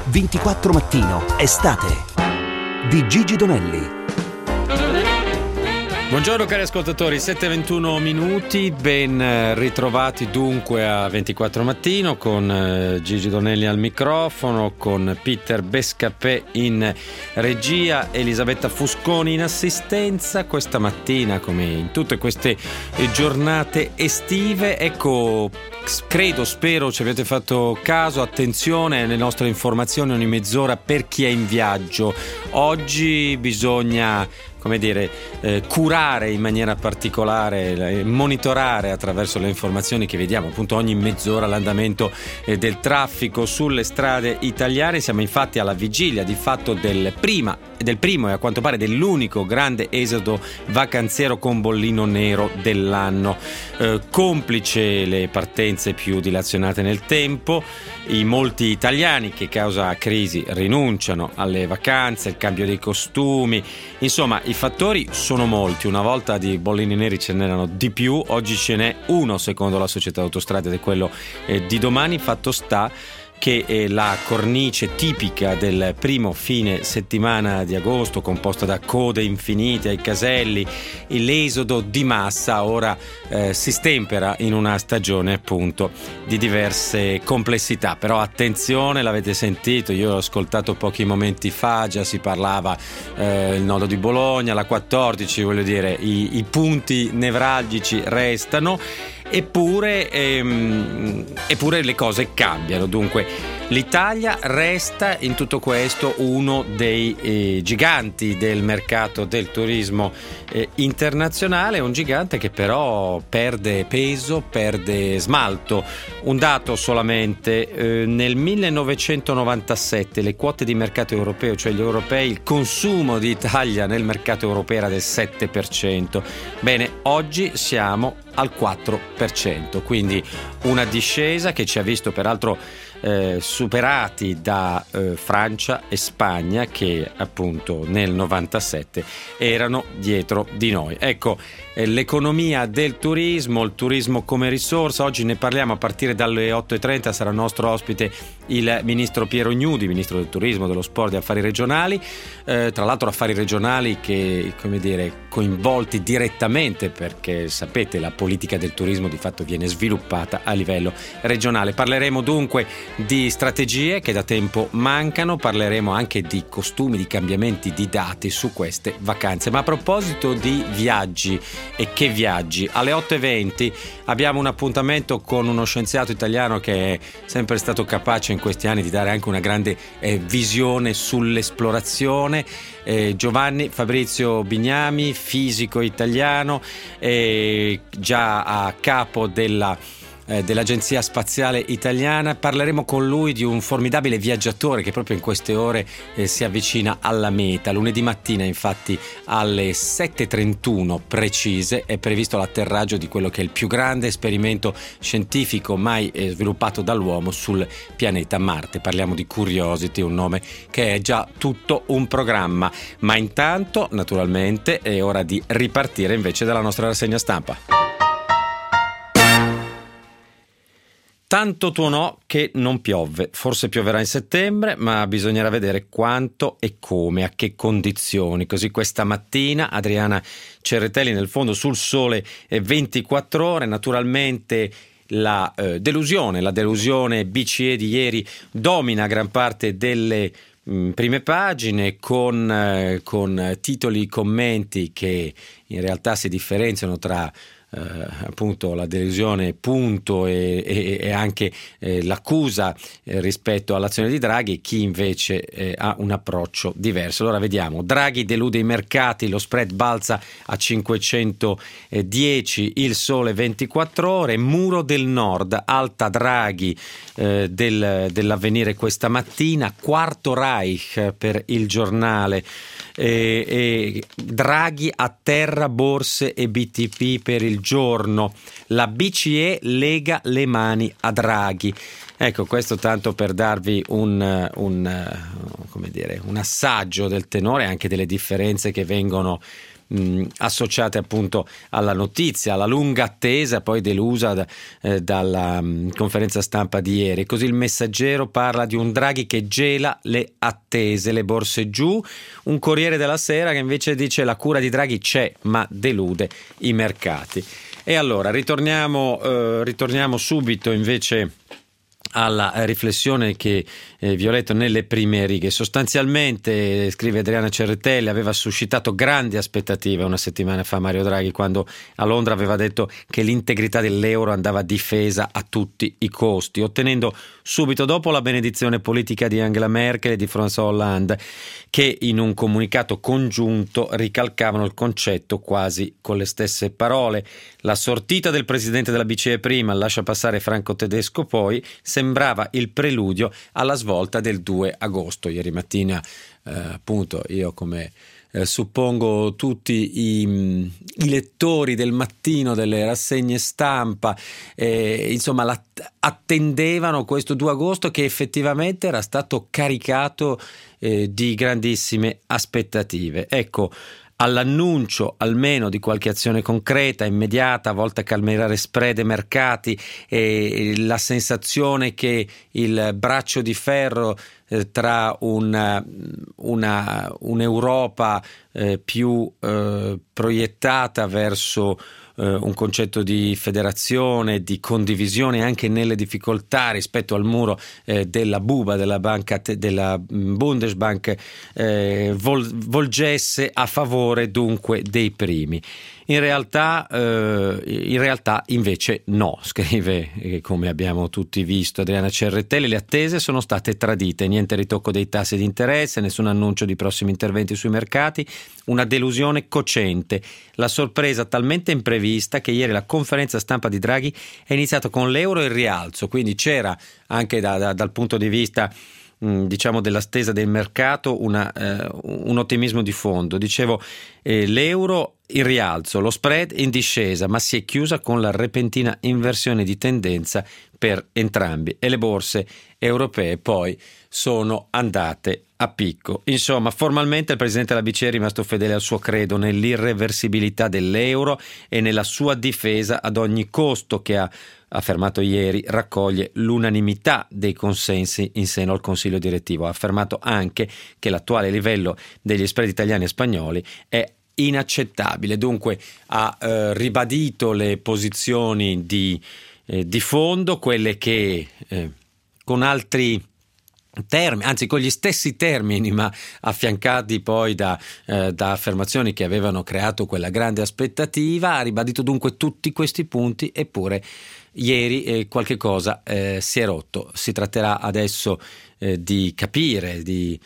24 Mattino, estate, di Gigi Donelli. Buongiorno cari ascoltatori, 7:21 minuti, ben ritrovati dunque a 24 Mattino con Gigi Donelli al microfono, con Peter Bescapè in regia, Elisabetta Fusconi in assistenza. Questa mattina, come in tutte queste giornate estive, ecco, spero ci avete fatto caso, attenzione alle nostre informazioni ogni mezz'ora per chi è in viaggio. Oggi bisogna curare in maniera particolare, monitorare attraverso le informazioni che vediamo appunto ogni mezz'ora l'andamento del traffico sulle strade italiane. Siamo infatti alla vigilia di fatto del primo e a quanto pare dell'unico grande esodo vacanziero con bollino nero dell'anno, complice le partenze più dilazionate nel tempo, i molti italiani che causa crisi rinunciano alle vacanze, il cambio dei costumi, insomma i fattori sono molti. Una volta di bollini neri ce n'erano di più, oggi ce n'è uno secondo la società autostrade ed è quello di domani. Fatto sta che la cornice tipica del primo fine settimana di agosto, composta da code infinite ai caselli, l'esodo di massa ora si stempera in una stagione appunto di diverse complessità. Però attenzione, l'avete sentito, io l'ho ascoltato pochi momenti fa, già si parlava il nodo di Bologna, la 14, voglio dire, i punti nevralgici restano. Eppure le cose cambiano. Dunque l'Italia resta in tutto questo uno dei giganti del mercato del turismo internazionale, un gigante che però perde peso, perde smalto. Un dato solamente, nel 1997 le quote di mercato europeo, cioè gli europei, il consumo di Italia nel mercato europeo era del 7%. Bene, oggi siamo al 4%, quindi una discesa che ci ha visto peraltro superati da Francia e Spagna, che appunto nel 97 erano dietro di noi. Ecco, l'economia del turismo, il turismo come risorsa, oggi ne parliamo a partire dalle 8:30, sarà nostro ospite il ministro Piero Ignudi, ministro del turismo, dello sport e affari regionali, tra l'altro affari regionali che, come dire, coinvolti direttamente, perché sapete la politica del turismo di fatto viene sviluppata a livello regionale. Parleremo dunque di strategie che da tempo mancano, parleremo anche di costumi, di cambiamenti, di dati su queste vacanze. Ma a proposito di viaggi, e che viaggi, alle 8:20 abbiamo un appuntamento con uno scienziato italiano che è sempre stato capace in questi anni di dare anche una grande visione sull'esplorazione, Giovanni Fabrizio Bignami, fisico italiano, già a capo dell'Agenzia Spaziale Italiana. Parleremo con lui di un formidabile viaggiatore che proprio in queste ore si avvicina alla meta. Lunedì mattina infatti alle 7:31 precise è previsto l'atterraggio di quello che è il più grande esperimento scientifico mai sviluppato dall'uomo sul pianeta Marte. Parliamo di Curiosity, un nome che è già tutto un programma. Ma intanto naturalmente è ora di ripartire invece dalla nostra rassegna stampa. Tanto tuonò che non piovve, forse pioverà in settembre, ma bisognerà vedere quanto e come, a che condizioni. Così questa mattina Adriana Cerretelli nel fondo sul Sole 24 Ore, naturalmente la delusione BCE di ieri domina gran parte delle prime pagine con titoli, commenti che in realtà si differenziano tra appunto la delusione punto e anche l'accusa rispetto all'azione di Draghi, chi invece ha un approccio diverso. Allora vediamo: Draghi delude i mercati, lo spread balza a 510, il Sole 24 Ore, Muro del Nord, alta Draghi dell'Avvenire questa mattina, quarto Reich per il Giornale, Draghi atterra borse e BTP per il Giorno, la BCE lega le mani a Draghi. Ecco, questo tanto per darvi un assaggio del tenore, anche delle differenze che vengono associate appunto alla notizia, alla lunga attesa poi delusa dalla conferenza stampa di ieri. Così il Messaggero parla di un Draghi che gela le attese, le borse giù, un Corriere della Sera che invece dice la cura di Draghi c'è ma delude i mercati. E allora ritorniamo subito invece alla riflessione che vi ho letto nelle prime righe. Sostanzialmente, scrive Adriana Cerretelli, aveva suscitato grandi aspettative una settimana fa Mario Draghi, quando a Londra aveva detto che l'integrità dell'euro andava difesa a tutti i costi, ottenendo subito dopo la benedizione politica di Angela Merkel e di François Hollande, che in un comunicato congiunto ricalcavano il concetto quasi con le stesse parole. La sortita del presidente della BCE prima, lascia passare franco-tedesco poi, sembrava il preludio alla svolta del 2 agosto. Ieri mattina, appunto, io come suppongo tutti i lettori del mattino delle rassegne stampa, insomma, attendevano questo 2 agosto che effettivamente era stato caricato di grandissime aspettative. Ecco, all'annuncio almeno di qualche azione concreta, immediata, volta a calmierare spread e mercati, e la sensazione che il braccio di ferro tra un'Europa più proiettata verso un concetto di federazione, di condivisione anche nelle difficoltà rispetto al muro della buba della banca della Bundesbank volgesse a favore dunque dei primi. In realtà invece no, scrive, come abbiamo tutti visto, Adriana Cerretelli, le attese sono state tradite, niente ritocco dei tassi di interesse, nessun annuncio di prossimi interventi sui mercati, una delusione cocente, la sorpresa talmente imprevista che ieri la conferenza stampa di Draghi è iniziata con l'euro e il rialzo, quindi c'era anche dal punto di vista diciamo della stesa del mercato un ottimismo di fondo. Dicevo, l'euro in rialzo, lo spread in discesa, ma si è chiusa con la repentina inversione di tendenza per entrambi e le borse europee poi sono andate a picco. Insomma, formalmente il presidente della BCE è rimasto fedele al suo credo nell'irreversibilità dell'euro e nella sua difesa ad ogni costo, che ha affermato ieri raccoglie l'unanimità dei consensi in seno al Consiglio direttivo. Ha affermato anche che l'attuale livello degli spread italiani e spagnoli è inaccettabile. Dunque ha ribadito le posizioni di fondo, quelle che con altri termini, anzi con gli stessi termini, ma affiancati poi da affermazioni che avevano creato quella grande aspettativa. Ha ribadito dunque tutti questi punti, eppure ieri qualche cosa si è rotto. Si tratterà adesso di capire, di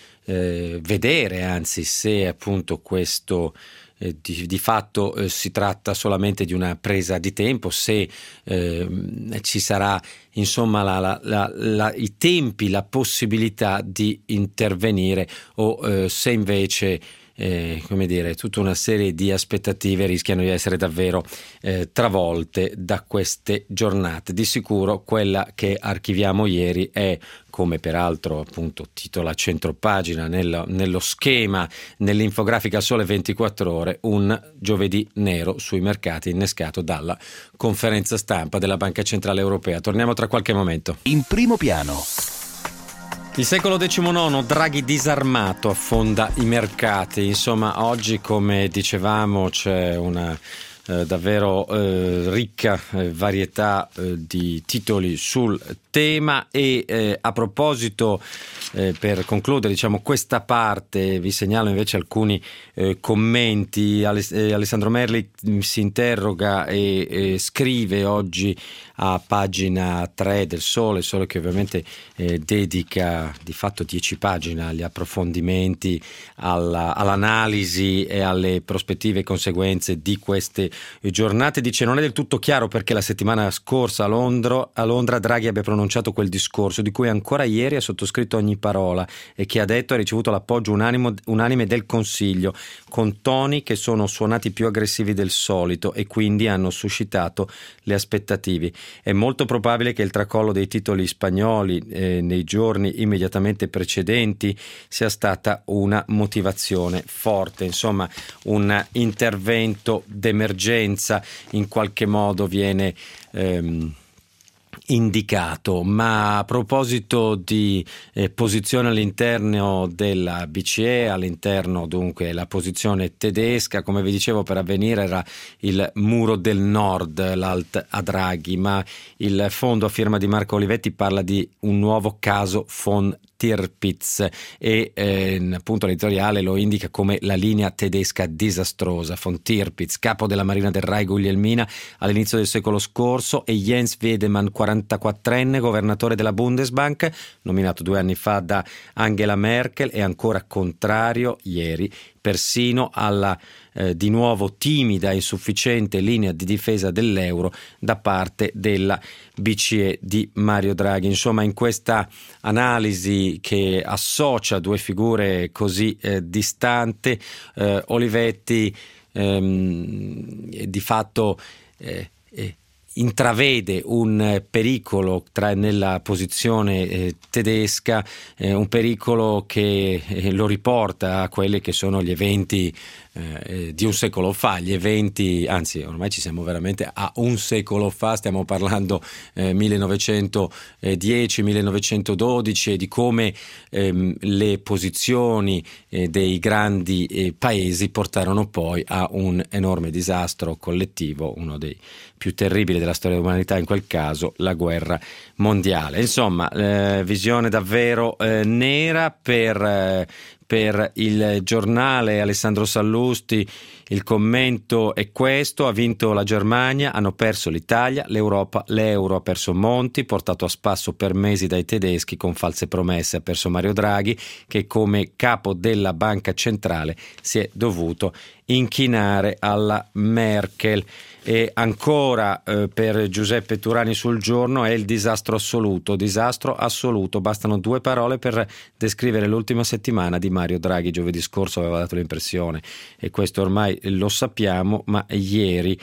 vedere anzi se appunto questo di fatto si tratta solamente di una presa di tempo, se ci sarà insomma i tempi, la possibilità di intervenire, o se invece come dire, tutta una serie di aspettative rischiano di essere davvero travolte da queste giornate. Di sicuro quella che archiviamo ieri è, come peraltro appunto titola centropagina nello schema, nell'infografica Sole 24 Ore, un giovedì nero sui mercati innescato dalla conferenza stampa della Banca Centrale Europea. Torniamo tra qualche momento. In primo piano. Il secolo XIX, Draghi disarmato, affonda i mercati. Insomma, oggi, come dicevamo, c'è una davvero ricca varietà di titoli sul tema e a proposito, per concludere diciamo questa parte, vi segnalo invece alcuni commenti. Alessandro Merli si interroga e scrive oggi a pagina 3 del Sole che ovviamente dedica di fatto 10 pagine agli approfondimenti, all'analisi e alle prospettive e conseguenze di queste giornate. Dice: non è del tutto chiaro perché la settimana scorsa a Londra Draghi abbia pronunciato quel discorso di cui ancora ieri ha sottoscritto ogni parola e che ha detto ha ricevuto l'appoggio unanime del Consiglio, con toni che sono suonati più aggressivi del solito e quindi hanno suscitato le aspettative. È molto probabile che il tracollo dei titoli spagnoli nei giorni immediatamente precedenti sia stata una motivazione forte, insomma un intervento d'emergenza in qualche modo viene indicato. Ma a proposito di posizione all'interno della BCE, all'interno dunque la posizione tedesca, come vi dicevo, per Avvenire era il muro del nord, l'alt a Draghi, ma il fondo a firma di Marco Olivetti parla di un nuovo caso von Tirpitz e appunto l'editoriale lo indica come la linea tedesca disastrosa. Von Tirpitz, capo della Marina del Reich Guglielmina all'inizio del secolo scorso, e Jens Wiedemann, 44enne, governatore della Bundesbank, nominato 2 anni fa da Angela Merkel, e ancora contrario ieri persino alla di nuovo timida e insufficiente linea di difesa dell'euro da parte della BCE di Mario Draghi. Insomma, in questa analisi che associa 2 figure così distanti, Olivetti di fatto intravede un pericolo nella posizione tedesca, un pericolo che lo riporta a quelli che sono gli eventi di un secolo fa, gli eventi, anzi ormai ci siamo veramente a un secolo fa, stiamo parlando 1910-1912, e di come le posizioni dei grandi paesi portarono poi a un enorme disastro collettivo, uno dei più terribili della storia dell'umanità, in quel caso la guerra mondiale. Insomma, visione davvero nera per il giornale. Alessandro Sallusti, il commento è questo: ha vinto la Germania, hanno perso l'Italia, l'Europa, l'euro ha perso Monti, portato a spasso per mesi dai tedeschi con false promesse, ha perso Mario Draghi, che come capo della banca centrale si è dovuto inchinare alla Merkel. E ancora per Giuseppe Turani sul Giorno è il disastro assoluto, bastano 2 parole per descrivere l'ultima settimana di Mario Draghi. Giovedì scorso aveva dato l'impressione, e questo ormai lo sappiamo, ma ieri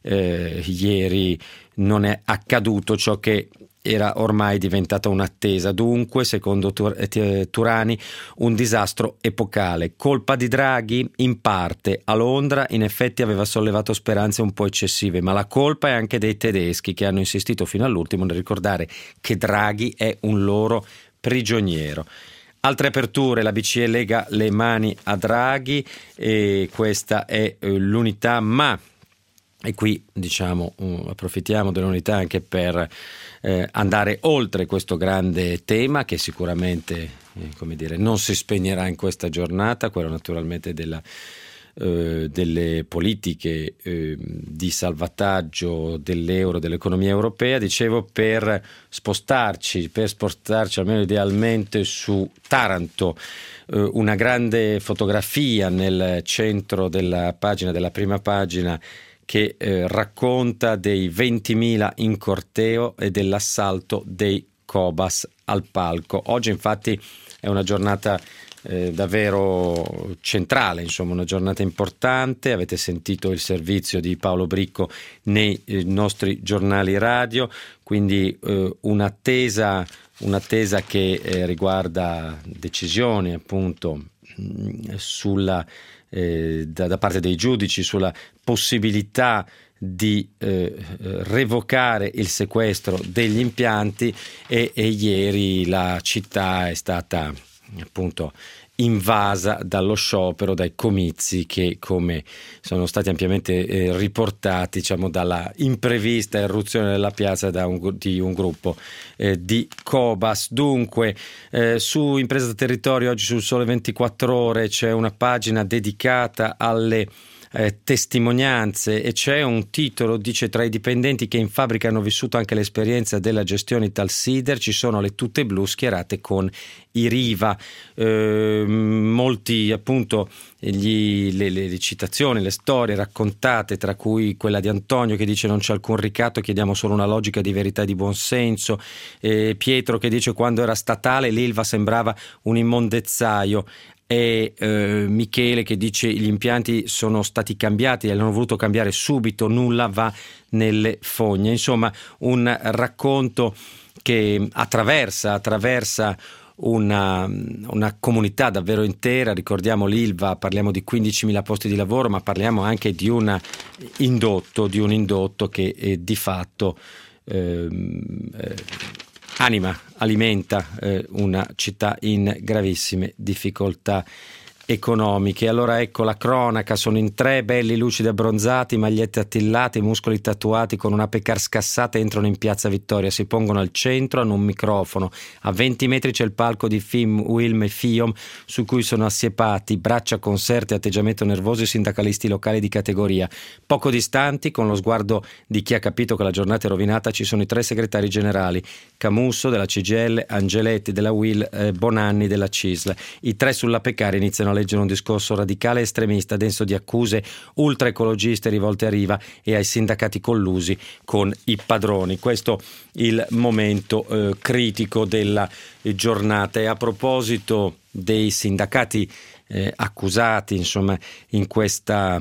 non è accaduto ciò che era ormai diventata un'attesa. Dunque, secondo Turani, un disastro epocale. Colpa di Draghi? In parte. A Londra in effetti aveva sollevato speranze un po' eccessive, ma la colpa è anche dei tedeschi, che hanno insistito fino all'ultimo nel ricordare che Draghi è un loro prigioniero. Altre aperture: la BCE lega le mani a Draghi, e questa è l'unità, ma e qui diciamo approfittiamo dell'unità anche per andare oltre questo grande tema che sicuramente non si spegnerà in questa giornata, quello naturalmente delle politiche di salvataggio dell'euro, dell'economia europea. Dicevo, per spostarci almeno idealmente su Taranto, una grande fotografia nel centro della prima pagina, che racconta dei 20.000 in corteo e dell'assalto dei Cobas al palco. Oggi infatti è una giornata davvero centrale, insomma una giornata importante. Avete sentito il servizio di Paolo Bricco nei nostri giornali radio, quindi un'attesa che riguarda decisioni appunto da parte dei giudici sulla possibilità di revocare il sequestro degli impianti, e ieri la città è stata appunto invasa dallo sciopero, dai comizi che, come sono stati ampiamente riportati, dalla imprevista irruzione della piazza di un gruppo di Cobas. Dunque, su Impresa da Territorio oggi sul Sole 24 Ore c'è una pagina dedicata alle testimonianze, e c'è un titolo, dice: tra i dipendenti che in fabbrica hanno vissuto anche l'esperienza della gestione Italsider ci sono le tute blu schierate con i Riva. Molti appunto le citazioni, le storie raccontate, tra cui quella di Antonio che dice: non c'è alcun ricatto, chiediamo solo una logica di verità e di buonsenso. Pietro che dice: quando era statale l'Ilva sembrava un immondezzaio. E Michele che dice: gli impianti sono stati cambiati e hanno voluto cambiare subito, nulla va nelle fogne. Insomma, un racconto che attraversa una comunità davvero intera. Ricordiamo l'Ilva, parliamo di 15.000 posti di lavoro, ma parliamo anche di un indotto che di fatto alimenta una città in gravissime difficoltà economiche. Allora ecco la cronaca: sono in 3, belli, lucidi, abbronzati, magliette attillate, muscoli tatuati, con una pecar scassata entrano in piazza Vittoria, si pongono al centro, hanno un microfono, a 20 metri c'è il palco di Film, Wilm e Fiom su cui sono assiepati, braccia conserte, atteggiamento nervoso, i sindacalisti locali di categoria. Poco distanti, con lo sguardo di chi ha capito che la giornata è rovinata, ci sono i 3 segretari generali, Camusso della CGIL, Angeletti della UIL, Bonanni della CISL. I 3 sulla Pecar iniziano a leggere un discorso radicale e estremista, denso di accuse ultraecologiste rivolte a Riva e ai sindacati collusi con i padroni. Questo il momento critico della giornata. E a proposito dei sindacati accusati, insomma, in questa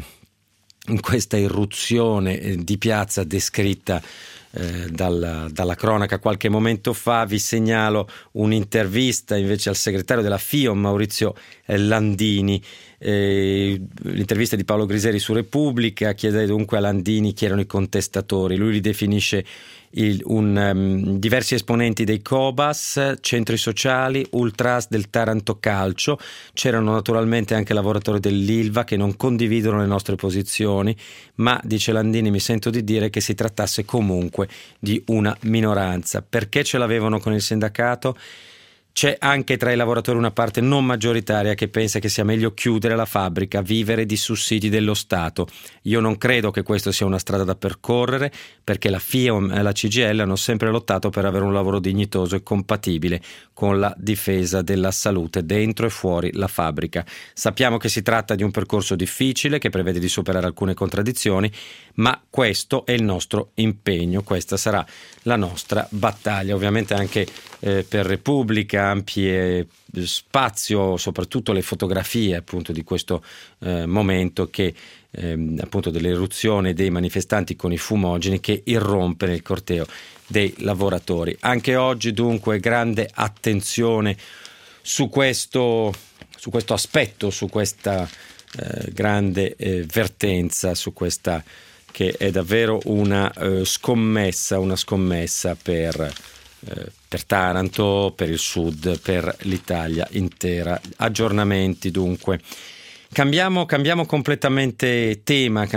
irruzione di piazza descritta dalla cronaca qualche momento fa, vi segnalo un'intervista invece al segretario della FIOM, Maurizio Landini. L'intervista di Paolo Griseri su Repubblica chiede dunque a Landini chi erano i contestatori. Lui li definisce diversi esponenti dei Cobas, centri sociali, ultras del Taranto Calcio. C'erano naturalmente anche lavoratori dell'Ilva che non condividono le nostre posizioni, ma, dice Landini, mi sento di dire che si trattasse comunque di una minoranza. Perché ce l'avevano con il sindacato? C'è anche tra i lavoratori una parte non maggioritaria che pensa che sia meglio chiudere la fabbrica, vivere di sussidi dello Stato. Io non credo che questa sia una strada da percorrere, perché la FIOM e la CGIL hanno sempre lottato per avere un lavoro dignitoso e compatibile con la difesa della salute dentro e fuori la fabbrica. Sappiamo che si tratta di un percorso difficile che prevede di superare alcune contraddizioni, ma questo è il nostro impegno, questa sarà la nostra battaglia. Ovviamente anche per Repubblica ampie spazio, soprattutto le fotografie appunto di questo momento che appunto dell'eruzione dei manifestanti con i fumogeni che irrompe nel corteo dei lavoratori. Anche oggi dunque grande attenzione su questo aspetto, su questa grande vertenza, su questa che è davvero una scommessa per Taranto, per il sud, per l'Italia intera. Aggiornamenti dunque. Cambiamo completamente tema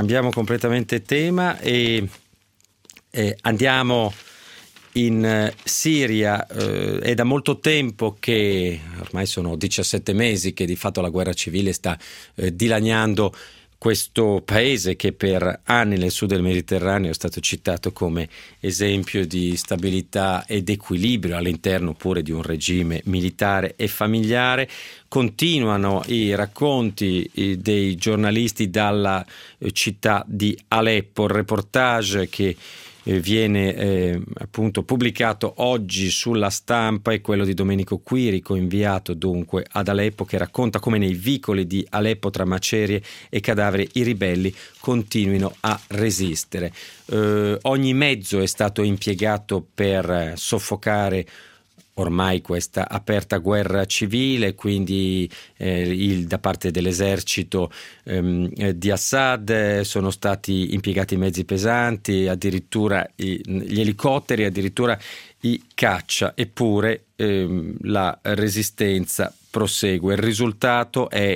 e andiamo in Siria. È da molto tempo che, ormai sono 17 mesi, che di fatto la guerra civile sta dilaniando questo paese che per anni nel sud del Mediterraneo è stato citato come esempio di stabilità ed equilibrio all'interno pure di un regime militare e familiare. Continuano i racconti dei giornalisti dalla città di Aleppo. Il reportage che viene appunto pubblicato oggi sulla Stampa è quello di Domenico Quirico, inviato dunque ad Aleppo, che racconta come nei vicoli di Aleppo, tra macerie e cadaveri, i ribelli continuino a resistere. Ogni mezzo è stato impiegato per soffocare ormai questa aperta guerra civile, quindi da parte dell'esercito di Assad sono stati impiegati mezzi pesanti, addirittura gli elicotteri, addirittura i caccia, eppure la resistenza prosegue. Il risultato è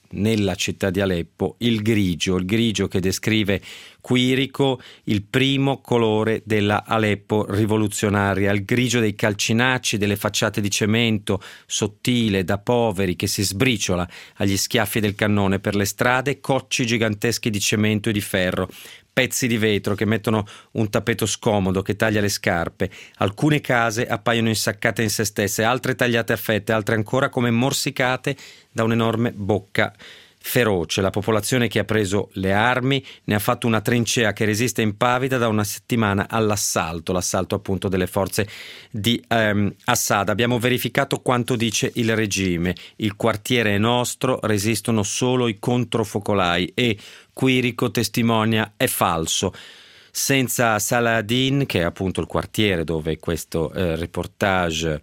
nella città di Aleppo il grigio che descrive Quirico, il primo colore della Aleppo rivoluzionaria, il grigio dei calcinacci, delle facciate di cemento, sottile, da poveri, che si sbriciola agli schiaffi del cannone per le strade, cocci giganteschi di cemento e di ferro, pezzi di vetro che mettono un tappeto scomodo che taglia le scarpe. Alcune case appaiono insaccate in se stesse, altre tagliate a fette, altre ancora come morsicate da un'enorme bocca feroce. La popolazione che ha preso le armi ne ha fatto una trincea che resiste impavida da una settimana l'assalto appunto delle forze di Assad. Abbiamo verificato quanto dice il regime: il quartiere è nostro, resistono solo i controfocolai, e Quirico testimonia è falso. Senza Saladin, che è appunto il quartiere dove questo reportage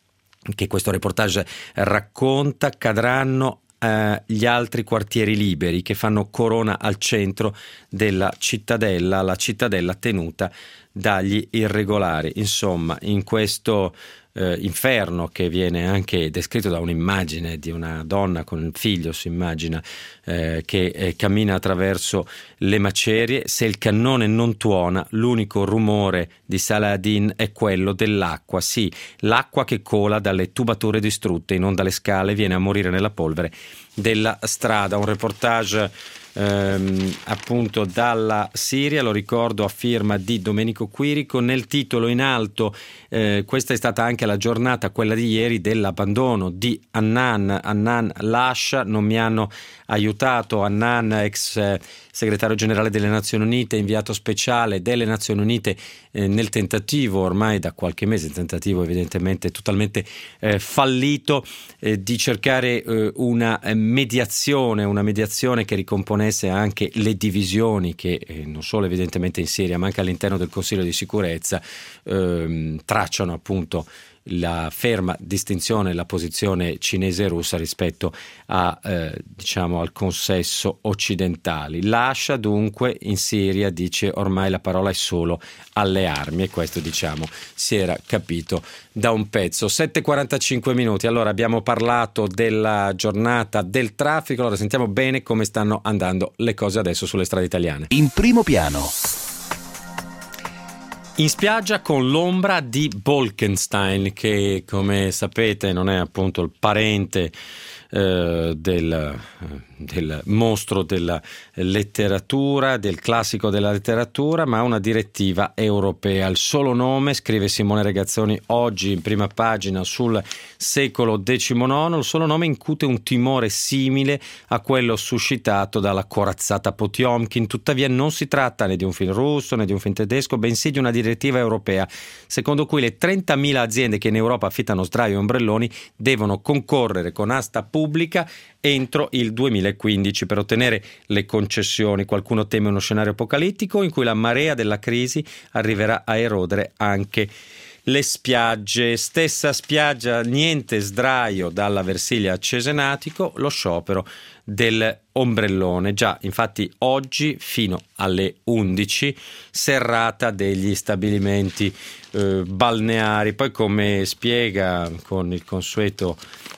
racconta, cadranno gli altri quartieri liberi che fanno corona al centro della cittadella, la cittadella tenuta dagli irregolari. Insomma, in questo inferno, che viene anche descritto da un'immagine di una donna con il figlio, si immagina, che cammina attraverso le macerie, se il cannone non tuona, l'unico rumore di Saladin è quello dell'acqua. Sì, l'acqua che cola dalle tubature distrutte, non dalle scale, viene a morire nella polvere della strada. Un reportage appunto dalla Siria, lo ricordo, a firma di Domenico Quirico. Nel titolo in alto, questa è stata anche la giornata, quella di ieri, dell'abbandono di Annan lascia, non mi hanno aiutato. Annan, ex segretario generale delle Nazioni Unite, inviato speciale delle Nazioni Unite, nel tentativo ormai da qualche mese, tentativo evidentemente totalmente fallito, di cercare una mediazione che ricomponesse anche le divisioni che non solo evidentemente in Siria ma anche all'interno del Consiglio di sicurezza tracciano appunto la ferma distinzione, la posizione cinese e russa rispetto a diciamo al consesso occidentali. Lascia dunque in Siria, dice, ormai la parola è solo alle armi, e questo diciamo si era capito da un pezzo. 7:45 minuti. Allora, abbiamo parlato della giornata del traffico, allora sentiamo bene come stanno andando le cose adesso sulle strade italiane. In primo piano. In spiaggia con l'ombra di Bolkestein, che come sapete non è appunto il parente del mostro della letteratura, del classico della letteratura, ma una direttiva europea. Il solo nome, scrive Simone Regazzoni oggi in prima pagina sul Secolo XIX, il solo nome incute un timore simile a quello suscitato dalla corazzata Potiomkin. Tuttavia non si tratta né di un film russo né di un film tedesco, bensì di una direttiva europea, secondo cui le 30.000 aziende che in Europa affittano sdraio e ombrelloni devono concorrere con asta pubblica entro il 2015 per ottenere le concessioni. Qualcuno teme uno scenario apocalittico in cui la marea della crisi arriverà a erodere anche le spiagge. Stessa spiaggia, niente sdraio dalla Versilia a Cesenatico, lo sciopero del ombrellone. Già, infatti oggi fino alle 11 serrata degli stabilimenti balneari. Poi, come spiega con il consueto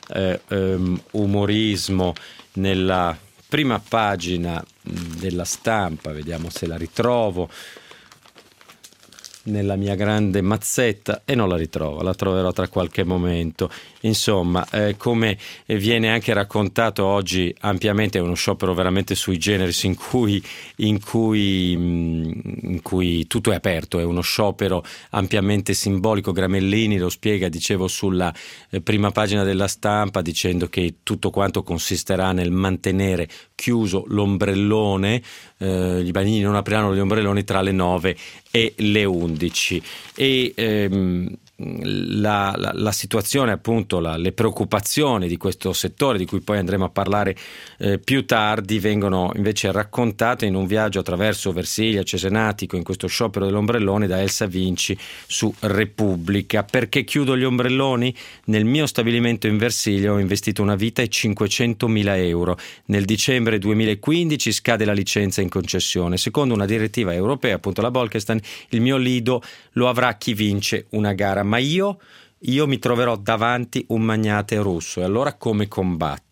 umorismo nella prima pagina della Stampa, vediamo se la ritrovo nella mia grande mazzetta, e non la ritrovo, la troverò tra qualche momento. Insomma, come viene anche raccontato oggi ampiamente, è uno sciopero veramente sui generis in cui tutto è aperto, è uno sciopero ampiamente simbolico. Gramellini lo spiega, dicevo, sulla prima pagina della Stampa, dicendo che tutto quanto consisterà nel mantenere chiuso l'ombrellone, i bagnini non apriranno gli ombrelloni tra le 9 e le 11, e la situazione, appunto le preoccupazioni di questo settore, di cui poi andremo a parlare più tardi, vengono invece raccontate in un viaggio attraverso Versilia, Cesenatico, in questo sciopero dell'ombrellone, da Elsa Vinci su Repubblica. Perché chiudo gli ombrelloni? Nel mio stabilimento in Versilia ho investito una vita e 500.000 euro. Nel dicembre 2015 scade la licenza in concessione. Secondo una direttiva europea, appunto la Bolkestein, il mio lido lo avrà chi vince una gara, ma io mi troverò davanti un magnate russo, e allora come combatto?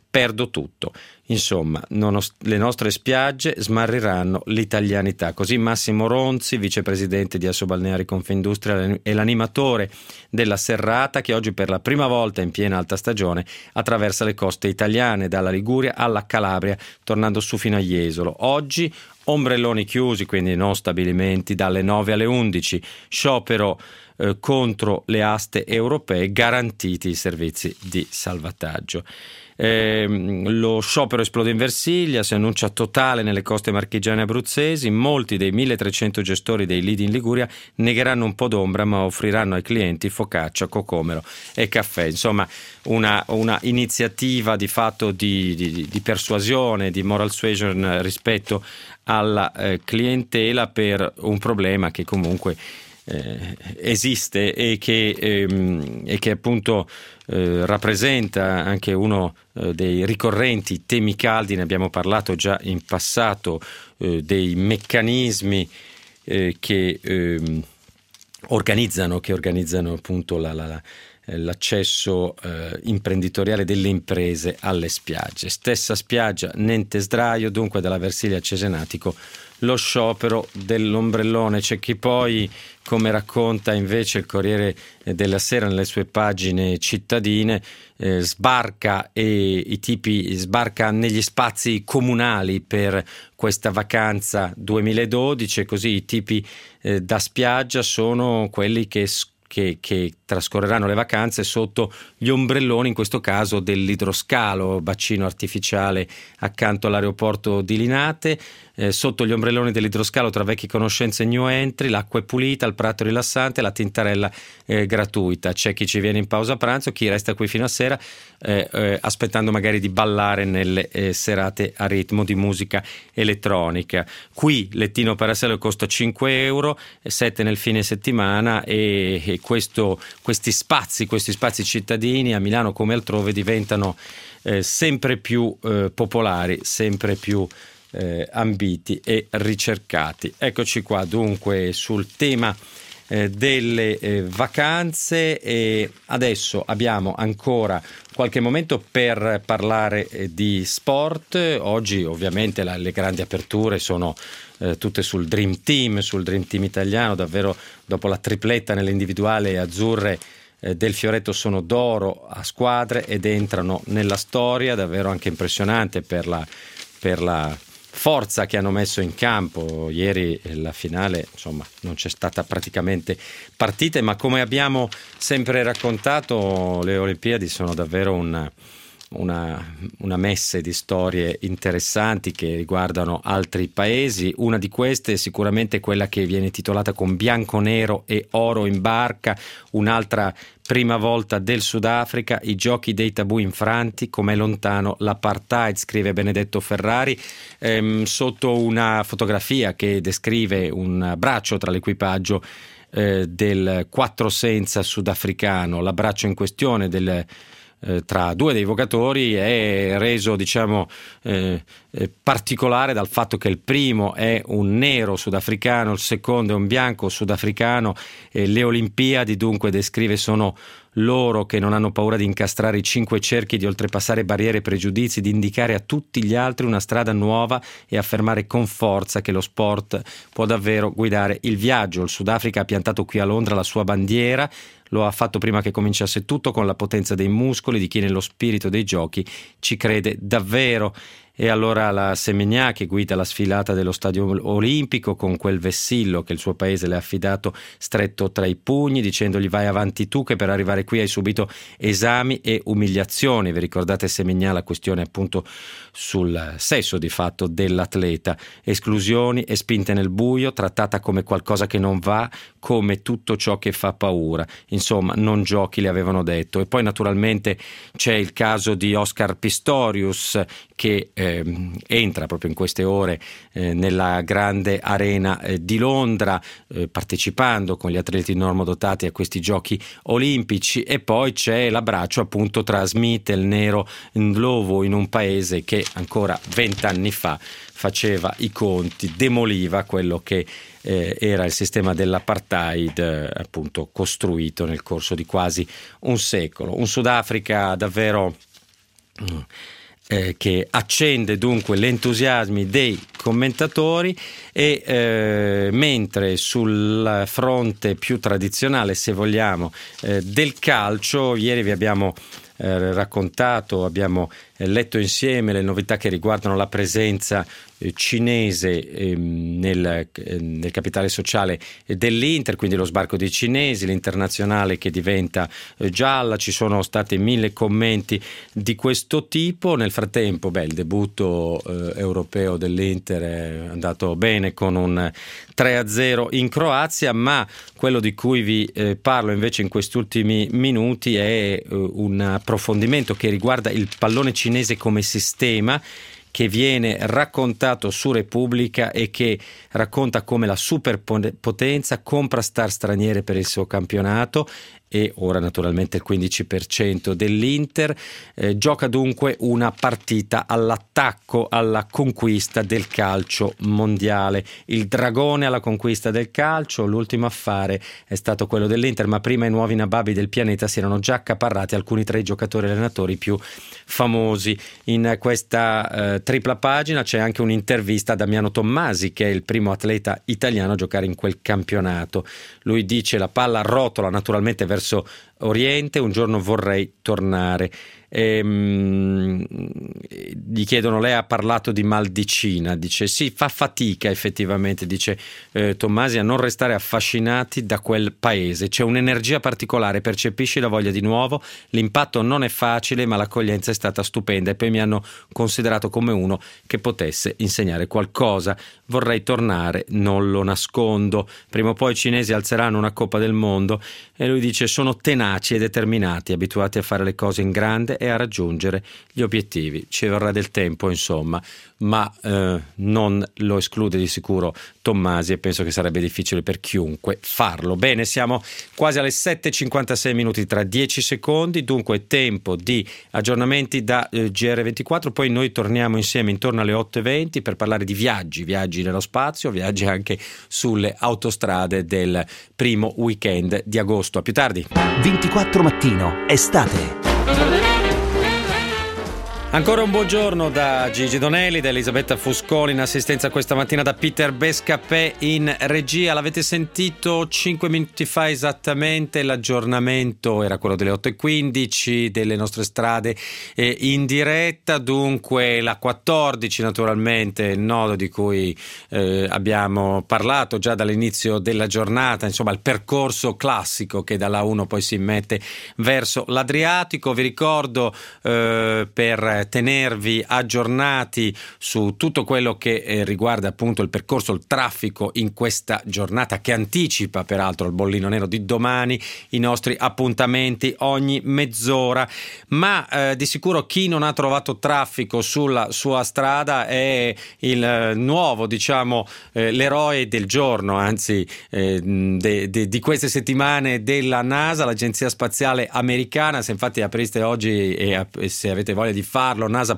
perdo tutto. Insomma, le nostre spiagge smarriranno l'italianità. Così Massimo Ronzi, vicepresidente di Assobalneari Confindustria e l'animatore della serrata, che oggi per la prima volta in piena alta stagione attraversa le coste italiane, dalla Liguria alla Calabria, tornando su fino a Jesolo. Oggi ombrelloni chiusi, quindi non stabilimenti, dalle 9 alle 11, sciopero contro le aste europee, garantiti i servizi di salvataggio. Lo sciopero esplode in Versilia, si annuncia totale nelle coste marchigiane e abruzzesi. Molti dei 1300 gestori dei lidi in Liguria negheranno un po' d'ombra, ma offriranno ai clienti focaccia, cocomero e caffè. Insomma, una iniziativa di fatto di persuasione, di moral suasion rispetto alla clientela per un problema che comunque esiste e che appunto rappresenta anche uno dei ricorrenti temi caldi. Ne abbiamo parlato già in passato, dei meccanismi che organizzano appunto l'accesso imprenditoriale delle imprese alle spiagge. Stessa spiaggia, niente sdraio, dunque dalla Versilia a Cesenatico lo sciopero dell'ombrellone. C'è chi poi, come racconta invece il Corriere della Sera nelle sue pagine cittadine, sbarca negli spazi comunali per questa vacanza 2012, e così i tipi da spiaggia sono quelli che trascorreranno le vacanze sotto gli ombrelloni, in questo caso dell'idroscalo, bacino artificiale accanto all'aeroporto di Linate. Sotto gli ombrelloni dell'idroscalo, tra vecchie conoscenze e new entry, l'acqua è pulita, il prato è rilassante, la tintarella gratuita. C'è chi ci viene in pausa pranzo, chi resta qui fino a sera aspettando magari di ballare nelle serate a ritmo di musica elettronica. Qui lettino parasello costa 5 euro, 7 nel fine settimana, e questi spazi cittadini a Milano come altrove diventano sempre più popolari, sempre più ambiti e ricercati. Eccoci qua dunque sul tema delle vacanze, e adesso abbiamo ancora qualche momento per parlare di sport. Oggi ovviamente le grandi aperture sono tutte sul Dream Team italiano. Davvero, dopo la tripletta nelle individuali azzurre del fioretto, sono d'oro a squadre ed entrano nella storia. Davvero anche impressionante per la forza che hanno messo in campo. Ieri la finale, insomma, non c'è stata praticamente partite, ma come abbiamo sempre raccontato, le Olimpiadi sono davvero una messe di storie interessanti che riguardano altri paesi. Una di queste è sicuramente quella che viene titolata con bianco, nero e oro in barca, un'altra prima volta del Sudafrica, i giochi dei tabù infranti, com'è lontano l'apartheid, scrive Benedetto Ferrari, sotto una fotografia che descrive un abbraccio tra l'equipaggio del quattro senza sudafricano. L'abbraccio in questione tra due dei giocatori è reso, particolare dal fatto che il primo è un nero sudafricano, il secondo è un bianco sudafricano. Le Olimpiadi, dunque, descrive, sono loro che non hanno paura di incastrare i 5 cerchi, di oltrepassare barriere e pregiudizi, di indicare a tutti gli altri una strada nuova e affermare con forza che lo sport può davvero guidare il viaggio. Il Sudafrica ha piantato qui a Londra la sua bandiera. Lo ha fatto prima che cominciasse tutto, con la potenza dei muscoli di chi nello spirito dei giochi ci crede davvero. E allora la Semenya, che guida la sfilata dello stadio olimpico con quel vessillo che il suo paese le ha affidato stretto tra i pugni, dicendogli: vai avanti tu, che per arrivare qui hai subito esami e umiliazioni. Vi ricordate Semenya, la questione appunto sul sesso di fatto dell'atleta: esclusioni e spinte nel buio, trattata come qualcosa che non va, come tutto ciò che fa paura. Insomma, non giochi, le avevano detto. E poi naturalmente c'è il caso di Oscar Pistorius, che entra proprio in queste ore nella grande arena di Londra, partecipando con gli atleti normodotati a questi giochi olimpici. E poi c'è l'abbraccio appunto tra Smith e il nero Ndlovu, in un paese che ancora 20 anni fa faceva i conti, demoliva quello che era il sistema dell'apartheid, appunto costruito nel corso di quasi un secolo. Un Sudafrica davvero che accende dunque gli entusiasmi dei commentatori e mentre sul fronte più tradizionale, se vogliamo, del calcio, ieri vi abbiamo raccontato, abbiamo letto insieme le novità che riguardano la presenza cinese nel capitale sociale dell'Inter, quindi lo sbarco dei cinesi, l'internazionale che diventa gialla. Ci sono stati 1000 commenti di questo tipo. Nel frattempo il debutto europeo dell'Inter è andato bene con un 3-0 in Croazia, ma quello di cui vi parlo invece in questi ultimi minuti è un approfondimento che riguarda il pallone cinese come sistema, che viene raccontato su Repubblica e che racconta come la superpotenza compra star straniere per il suo campionato e ora naturalmente il 15% dell'Inter, gioca dunque una partita all'attacco, alla conquista del calcio mondiale. Il dragone alla conquista del calcio, l'ultimo affare è stato quello dell'Inter, ma prima i nuovi nababbi del pianeta si erano già accaparrati alcuni tra i giocatori e allenatori più famosi. In questa tripla pagina c'è anche un'intervista a Damiano Tommasi, che è il primo atleta italiano a giocare in quel campionato. Lui dice: la palla rotola naturalmente verso Oriente, un giorno vorrei tornare. Gli chiedono: lei ha parlato di mal di Cina? Dice sì, fa fatica effettivamente, dice Tommasi, a non restare affascinati da quel paese. C'è un'energia particolare, percepisci la voglia di nuovo, l'impatto non è facile ma l'accoglienza è stata stupenda e poi mi hanno considerato come uno che potesse insegnare qualcosa. Vorrei tornare, non lo nascondo. Prima o poi i cinesi alzeranno una Coppa del Mondo. E lui dice: sono tenaci e determinati, abituati a fare le cose in grande e a raggiungere gli obiettivi. Ci vorrà del tempo, insomma, ma non lo esclude di sicuro Tommasi e penso che sarebbe difficile per chiunque farlo. Bene, siamo quasi alle 7:56 minuti tra 10 secondi, dunque tempo di aggiornamenti da GR24, poi noi torniamo insieme intorno alle 8:20 per parlare di viaggi nello spazio, viaggi anche sulle autostrade del primo weekend di agosto. A più tardi. 24 Mattino, estate. Ancora un buongiorno da Gigi Donelli, da Elisabetta Fuscoli in assistenza questa mattina, da Peter Bescapè in regia. L'avete sentito 5 minuti fa esattamente, l'aggiornamento era quello delle 8:15 delle nostre strade in diretta, dunque la 14 naturalmente, il nodo di cui abbiamo parlato già dall'inizio della giornata, insomma il percorso classico che dalla 1 poi si immette verso l'Adriatico. Vi ricordo per tenervi aggiornati su tutto quello che riguarda appunto il percorso, il traffico in questa giornata, che anticipa peraltro il bollino nero di domani, i nostri appuntamenti ogni mezz'ora, ma di sicuro chi non ha trovato traffico sulla sua strada è il nuovo, diciamo, l'eroe del giorno, anzi di queste settimane della NASA, l'agenzia spaziale americana. Se infatti apriste oggi e se avete voglia di farlo,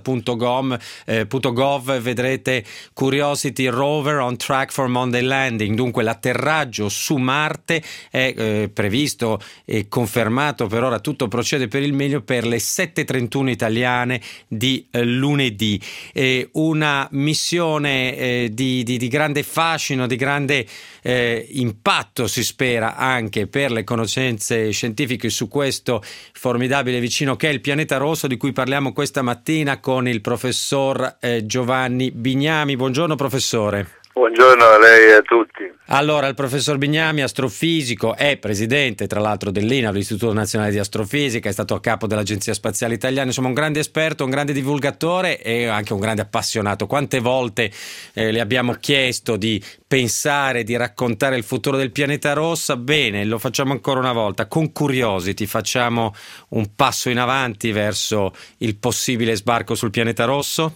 nasa.gov, vedrete Curiosity rover on track for Monday landing, dunque l'atterraggio su Marte è previsto e confermato, per ora tutto procede per il meglio, per le 7:31 italiane di lunedì. Una missione di grande fascino, di grande impatto, si spera, anche per le conoscenze scientifiche su questo formidabile vicino che è il pianeta rosso, di cui parliamo questa mattina con il professor Giovanni Bignami. Buongiorno professore. Buongiorno a lei e a tutti. Allora, il professor Bignami, astrofisico, è presidente tra l'altro dell'INA, l'Istituto Nazionale di Astrofisica, è stato a capo dell'Agenzia Spaziale Italiana, insomma un grande esperto, un grande divulgatore e anche un grande appassionato. Quante volte le abbiamo chiesto di pensare, di raccontare il futuro del pianeta rosso? Bene, lo facciamo ancora una volta, con Curiosity facciamo un passo in avanti verso il possibile sbarco sul pianeta rosso?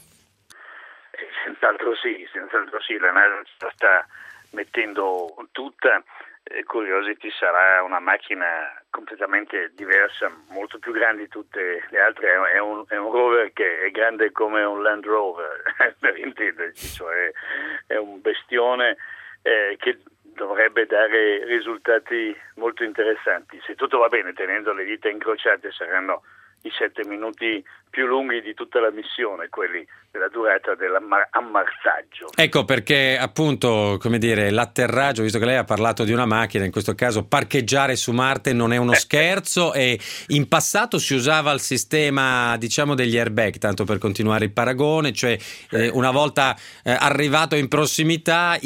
Senz'altro sì, la NASA sta mettendo tutta. Curiosity sarà una macchina completamente diversa, molto più grande di tutte le altre, è un rover che è grande come un Land Rover, per intenderci, cioè è un bestione che dovrebbe dare risultati molto interessanti. Se tutto va bene, tenendo le dita incrociate, saranno i 7 minuti più lunghi di tutta la missione, quelli della durata dell'ammarzaggio. Ecco perché appunto, come dire, l'atterraggio, visto che lei ha parlato di una macchina, in questo caso parcheggiare su Marte non è uno scherzo, e in passato si usava il sistema, diciamo, degli airbag, tanto per continuare il paragone, cioè una volta arrivato in prossimità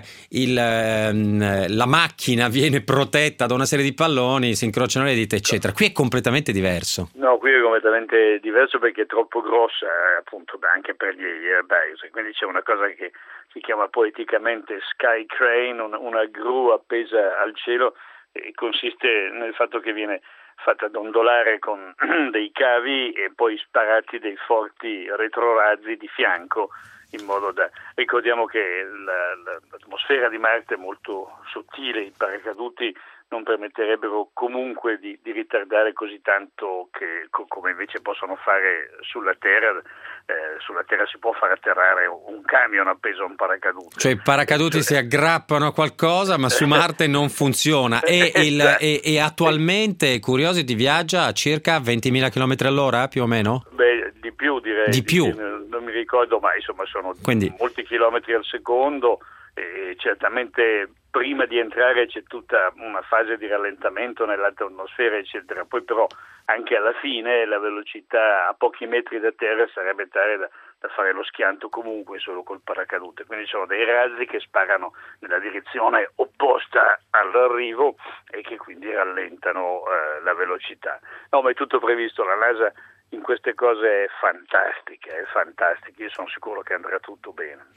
la macchina viene protetta da una serie di palloni, si incrociano le dita, eccetera. Qui è completamente diverso. No, qui è completamente diverso perché è troppo grossa, appunto, anche per gli airbags. Quindi c'è una cosa che si chiama poeticamente sky crane, una gru appesa al cielo, e consiste nel fatto che viene fatta dondolare con dei cavi e poi sparati dei forti retrorazzi di fianco, in modo da... Ricordiamo che l'atmosfera di Marte è molto sottile, i paracaduti non permetterebbero comunque di ritardare così tanto come invece possono fare sulla Terra. Sulla Terra si può far atterrare un camion appeso a un paracadute. Cioè i paracaduti si aggrappano a qualcosa, ma su Marte non funziona. E attualmente Curiosity viaggia a circa 20.000 km all'ora, più o meno? Beh, di più direi. Di più? Non mi ricordo, ma insomma sono Quindi molti chilometri al secondo. E certamente prima di entrare c'è tutta una fase di rallentamento nell'atmosfera, eccetera. Poi però anche alla fine la velocità a pochi metri da terra sarebbe tale da fare lo schianto comunque solo col paracadute. Quindi sono dei razzi che sparano nella direzione opposta all'arrivo e che quindi rallentano la velocità. No, ma è tutto previsto. La NASA in queste cose è fantastica, io sono sicuro che andrà tutto bene.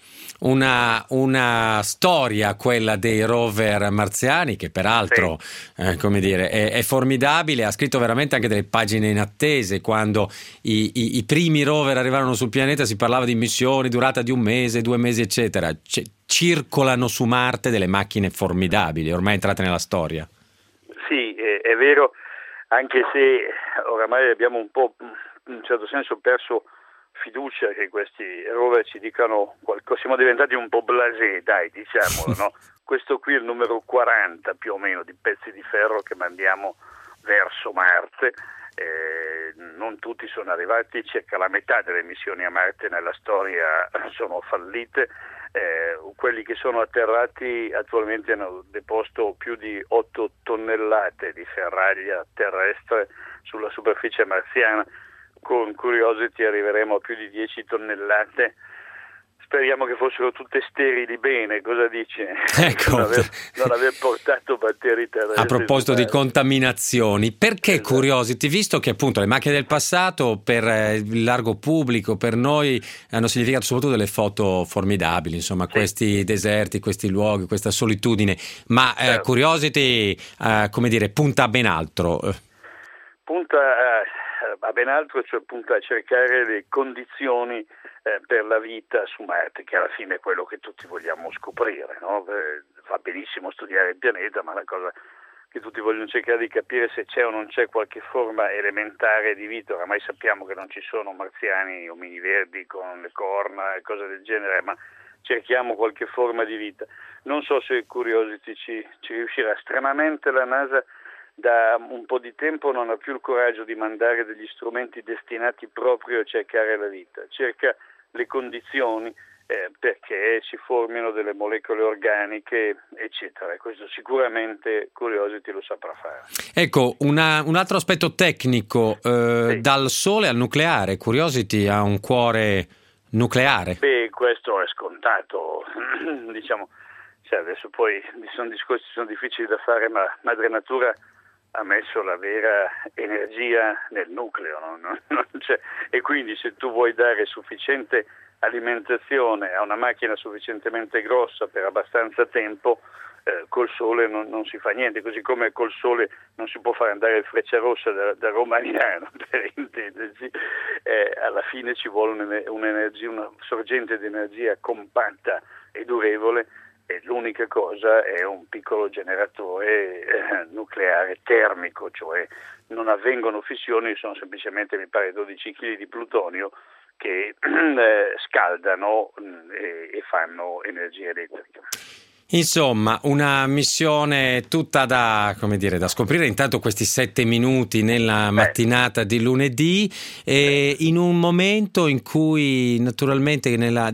Una storia, quella dei rover marziani, che peraltro come dire, è formidabile, ha scritto veramente anche delle pagine inattese. Quando i primi rover arrivarono sul pianeta si parlava di missioni durata di 1 mese, 2 mesi, eccetera. Circolano su Marte delle macchine formidabili, ormai entrate nella storia. Sì, è vero, anche se oramai abbiamo un po', in un certo senso, perso fiducia che questi rover ci dicano qualcosa. Siamo diventati un po' blasé, dai, diciamolo, no? Questo qui è il numero 40 più o meno di pezzi di ferro che mandiamo verso Marte. Non tutti sono arrivati, circa la metà delle missioni a Marte nella storia sono fallite. Quelli che sono atterrati attualmente hanno deposto più di 8 tonnellate di ferraglia terrestre sulla superficie marziana. Con Curiosity arriveremo a più di 10 tonnellate. Speriamo che fossero tutte sterili bene, cosa dice? Ecco. Non aver portato batteri terrestri. A proposito di contaminazioni, perché Curiosity, visto che appunto le macchine del passato per il largo pubblico, per noi, hanno significato soprattutto delle foto formidabili, insomma, sì, questi deserti, questi luoghi, questa solitudine, ma certo, Curiosity, come dire, punta a ben altro. Punta a ben altro, cioè punta a cercare le condizioni per la vita su Marte, che alla fine è quello che tutti vogliamo scoprire, no? Va benissimo studiare il pianeta, ma la cosa che tutti vogliono cercare di capire è se c'è o non c'è qualche forma elementare di vita. Oramai sappiamo che non ci sono marziani, omini verdi con le corna e cose del genere, ma cerchiamo qualche forma di vita. Non so se Curiosity ci riuscirà. Stranamente la NASA da un po' di tempo non ha più il coraggio di mandare degli strumenti destinati proprio a cercare la vita, cerca le condizioni perché si formino delle molecole organiche, eccetera. Questo sicuramente Curiosity lo saprà fare. Ecco, un altro aspetto tecnico, sì, dal Sole al nucleare, Curiosity ha un cuore nucleare? Beh, questo è scontato, diciamo, cioè adesso poi sono discorsi sono difficili da fare, ma Madre Natura ha messo la vera energia nel nucleo, no? Non c'è. E quindi se tu vuoi dare sufficiente alimentazione a una macchina sufficientemente grossa per abbastanza tempo, col Sole non si fa niente, così come col Sole non si può fare andare il Frecciarossa da Roma a Milano, per intenderci. Alla fine ci vuole un'energia, una sorgente di energia compatta e durevole, e l'unica cosa è un piccolo generatore nucleare termico, cioè non avvengono fissioni, sono semplicemente, mi pare, 12 kg di plutonio che scaldano e fanno energia elettrica. Insomma, una missione tutta da scoprire. Intanto questi 7 minuti nella mattinata di lunedì, in un momento in cui naturalmente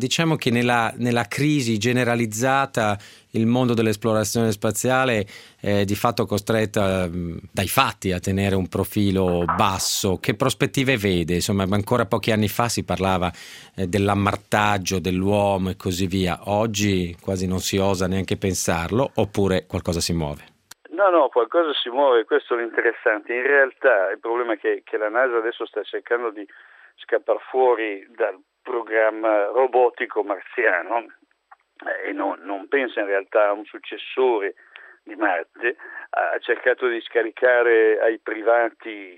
nella crisi generalizzata il mondo dell'esplorazione spaziale è di fatto costretta dai fatti a tenere un profilo basso. Che prospettive vede? Insomma, ancora pochi anni fa si parlava dell'ammartaggio dell'uomo e così via. Oggi quasi non si osa neanche pensarlo, oppure qualcosa si muove? No, qualcosa si muove, questo è l'interessante. In realtà il problema è che la NASA adesso sta cercando di scappare fuori dal programma robotico marziano e non pensa in realtà a un successore di Marte. Ha cercato di scaricare ai privati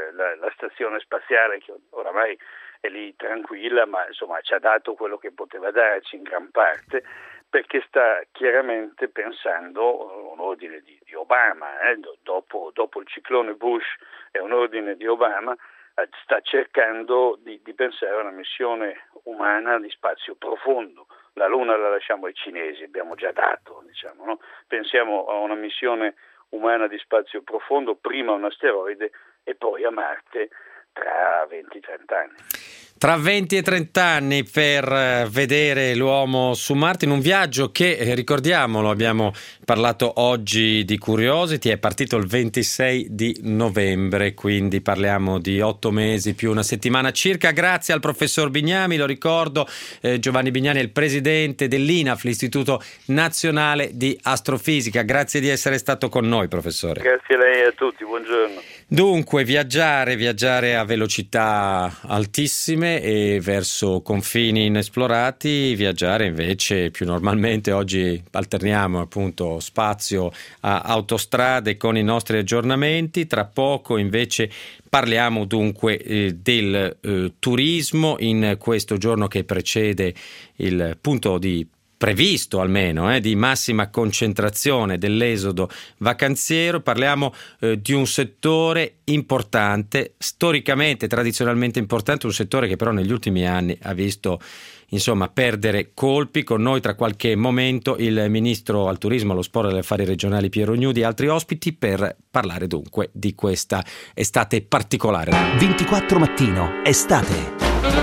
la stazione spaziale, che oramai è lì tranquilla, ma insomma ci ha dato quello che poteva darci in gran parte, perché sta chiaramente pensando un ordine di Obama, dopo il ciclone Bush è un ordine di Obama, sta cercando di pensare a una missione umana di spazio profondo. La Luna la lasciamo ai cinesi, abbiamo già dato, no? Pensiamo a una missione umana di spazio profondo, prima a un asteroide e poi a Marte tra 20-30 anni. Tra 20 e 30 anni per vedere l'uomo su Marte, in un viaggio che, ricordiamolo, abbiamo parlato oggi di Curiosity, è partito il 26 di novembre, quindi parliamo di 8 mesi più una settimana circa. Grazie al professor Bignami, lo ricordo, Giovanni Bignami è il presidente dell'INAF, l'Istituto Nazionale di Astrofisica. Grazie di essere stato con noi, professore. Grazie a lei e a tutti, buongiorno. Dunque, viaggiare a velocità altissime e verso confini inesplorati, viaggiare invece più normalmente. Oggi alterniamo appunto spazio a autostrade con i nostri aggiornamenti. Tra poco invece parliamo dunque del turismo in questo giorno che precede il punto di previsto almeno di massima concentrazione dell'esodo vacanziero. Parliamo di un settore importante, storicamente, tradizionalmente importante, un settore che però negli ultimi anni ha visto perdere colpi. Con noi tra qualche momento il ministro al turismo, allo sport e agli affari regionali Piero Gnudi e altri ospiti per parlare dunque di questa estate particolare. 24 Mattino, estate.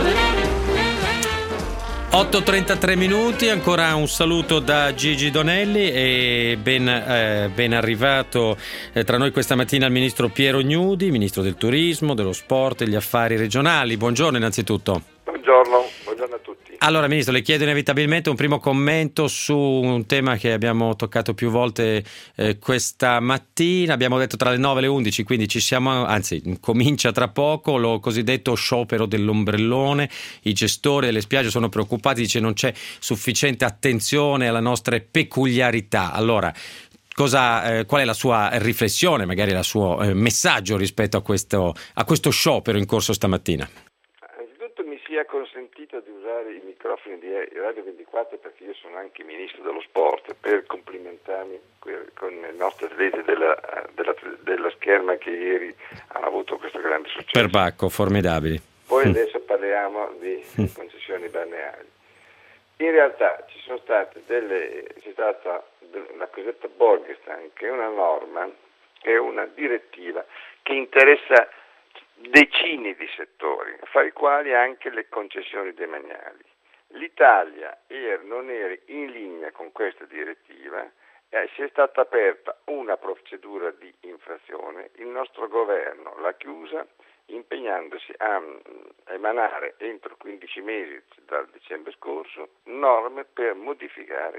8:33 minuti, ancora un saluto da Gigi Donelli e ben arrivato tra noi questa mattina il ministro Piero Gnudi, ministro del turismo, dello sport e degli affari regionali. Buongiorno innanzitutto. Buongiorno a tutti. Allora Ministro, le chiedo inevitabilmente un primo commento su un tema che abbiamo toccato più volte questa mattina. Abbiamo detto tra le 9 e le 11, quindi comincia tra poco lo cosiddetto sciopero dell'ombrellone. I gestori delle spiagge sono preoccupati, dice non c'è sufficiente attenzione alle nostre peculiarità. Allora, qual è la sua riflessione, magari il suo messaggio rispetto a questo sciopero in corso stamattina? Mi sia consentito di usare i microfoni di Radio 24 perché io sono anche ministro dello sport, per complimentarmi con i nostri atleti della scherma che ieri hanno avuto questo grande successo. Perbacco, formidabili. Poi adesso parliamo di concessioni balneari. In realtà c'è stata la cosiddetta Bolkestein, che è una norma, è una direttiva che interessa decine di settori, fra i quali anche le concessioni demaniali. L'Italia non era in linea con questa direttiva, si è stata aperta una procedura di infrazione, il nostro governo l'ha chiusa impegnandosi a emanare entro 15 mesi dal dicembre scorso norme per modificare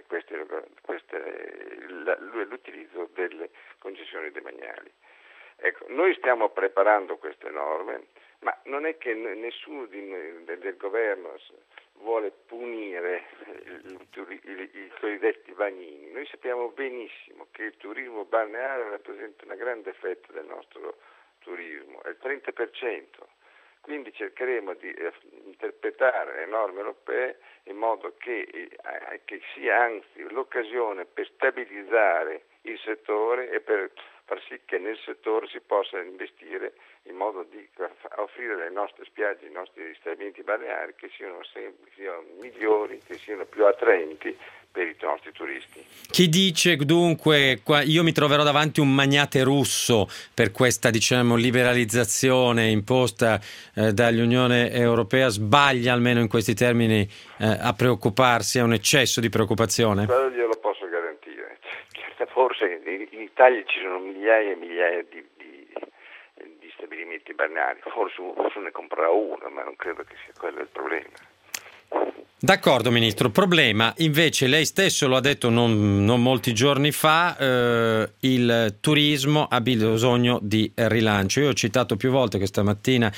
l'utilizzo delle concessioni demaniali. Ecco, noi stiamo preparando queste norme, ma non è che nessuno del governo vuole punire i cosiddetti bagnini. Noi sappiamo benissimo che il turismo balneare rappresenta una grande fetta del nostro turismo, è il 30%. Quindi cercheremo di interpretare le norme europee in modo che sia anzi l'occasione per stabilizzare il settore e per far sì che nel settore si possa investire in modo di offrire alle nostre spiagge, ai nostri stabilimenti balneari che siano migliori, che siano più attraenti per i nostri turisti. Chi dice dunque io mi troverò davanti un magnate russo per questa liberalizzazione imposta dall'Unione Europea sbaglia almeno in questi termini a preoccuparsi, è un eccesso di preoccupazione? Quello glielo posso garantire. Forse in Italia ci sono migliaia e migliaia di stabilimenti balneari, forse ne comprerà uno, ma non credo che sia quello il problema. D'accordo Ministro, problema invece lei stesso lo ha detto non molti giorni fa, il turismo ha bisogno di rilancio. Io ho citato più volte questa mattina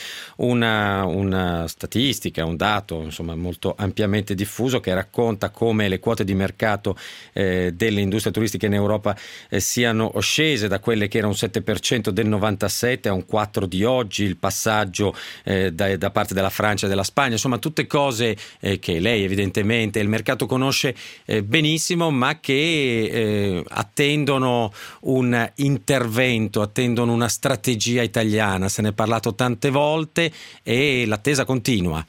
una statistica, un dato insomma molto ampiamente diffuso che racconta come le quote di mercato delle industrie turistiche in Europa siano scese da quelle che era un 7% del 97 a un 4% di oggi, il passaggio da parte della Francia e della Spagna, insomma tutte cose che lei evidentemente il mercato conosce benissimo, ma che attendono un intervento, attendono una strategia italiana. Se ne è parlato tante volte e l'attesa continua.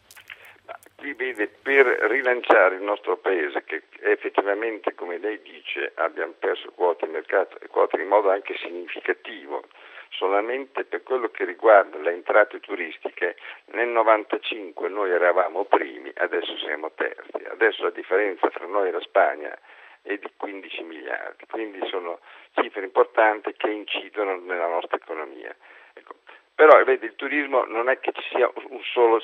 Qui vede, per rilanciare il nostro paese, che effettivamente, come lei dice, abbiamo perso quote di mercato e quote in modo anche significativo. Solamente per quello che riguarda le entrate turistiche, nel 95 noi eravamo primi, adesso siamo terzi. Adesso la differenza fra noi e la Spagna è di 15 miliardi, quindi sono cifre importanti che incidono nella nostra economia. Ecco. Però vedi, il turismo non è che ci sia un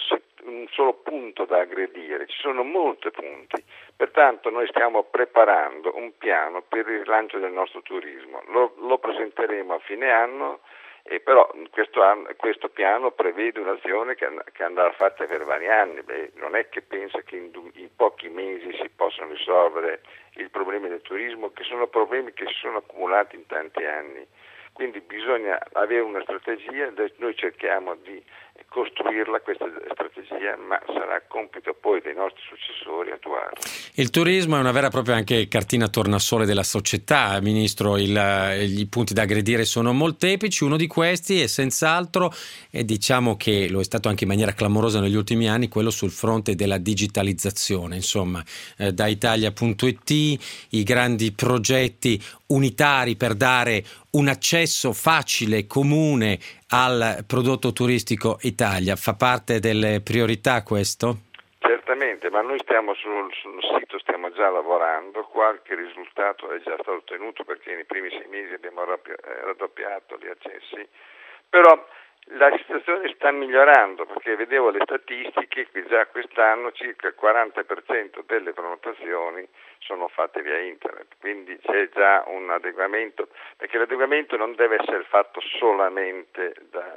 solo punto da aggredire, ci sono molti punti. Pertanto noi stiamo preparando un piano per il rilancio del nostro turismo. Lo presenteremo a fine anno, e però questo piano prevede un'azione che andrà fatta per vari anni. Non è che pensa che in pochi mesi si possano risolvere i problemi del turismo, che sono problemi che si sono accumulati in tanti anni. Quindi bisogna avere una strategia, noi cerchiamo di costruirla questa strategia, ma sarà compito poi dei nostri successori attuarla. Il turismo è una vera e propria anche cartina tornasole della società, Ministro, i punti da aggredire sono molteplici, uno di questi è senz'altro, e diciamo che lo è stato anche in maniera clamorosa negli ultimi anni, quello sul fronte della digitalizzazione, insomma, da Italia.it, i grandi progetti unitari per dare un accesso facile e comune al prodotto turistico Italia. Fa parte delle priorità questo? Certamente, ma noi stiamo sul sito, stiamo già lavorando, qualche risultato è già stato ottenuto perché nei primi 6 mesi abbiamo raddoppiato gli accessi, però la situazione sta migliorando perché vedevo le statistiche che già quest'anno circa il 40% delle prenotazioni sono fatte via internet, quindi c'è già un adeguamento, perché l'adeguamento non deve essere fatto solamente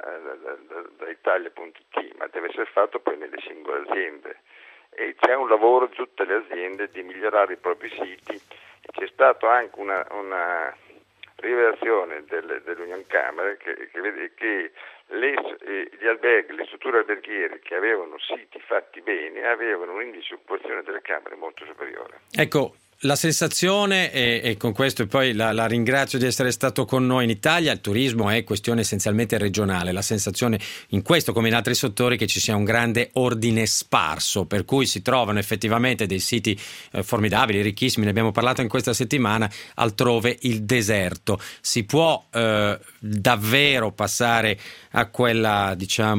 da Italia.it, ma deve essere fatto poi nelle singole aziende, e c'è un lavoro di tutte le aziende di migliorare i propri siti, e c'è stato anche una rivelazione dell'Union Camere che vede che gli alberghi, le strutture alberghiere che avevano siti fatti bene avevano un indice di occupazione delle camere molto superiore. Ecco, la sensazione, e con questo poi la ringrazio di essere stato con noi, in Italia il turismo è questione essenzialmente regionale, la sensazione in questo come in altri settori che ci sia un grande ordine sparso, per cui si trovano effettivamente dei siti formidabili, ricchissimi, ne abbiamo parlato in questa settimana, altrove il deserto. Si può davvero passare a quella,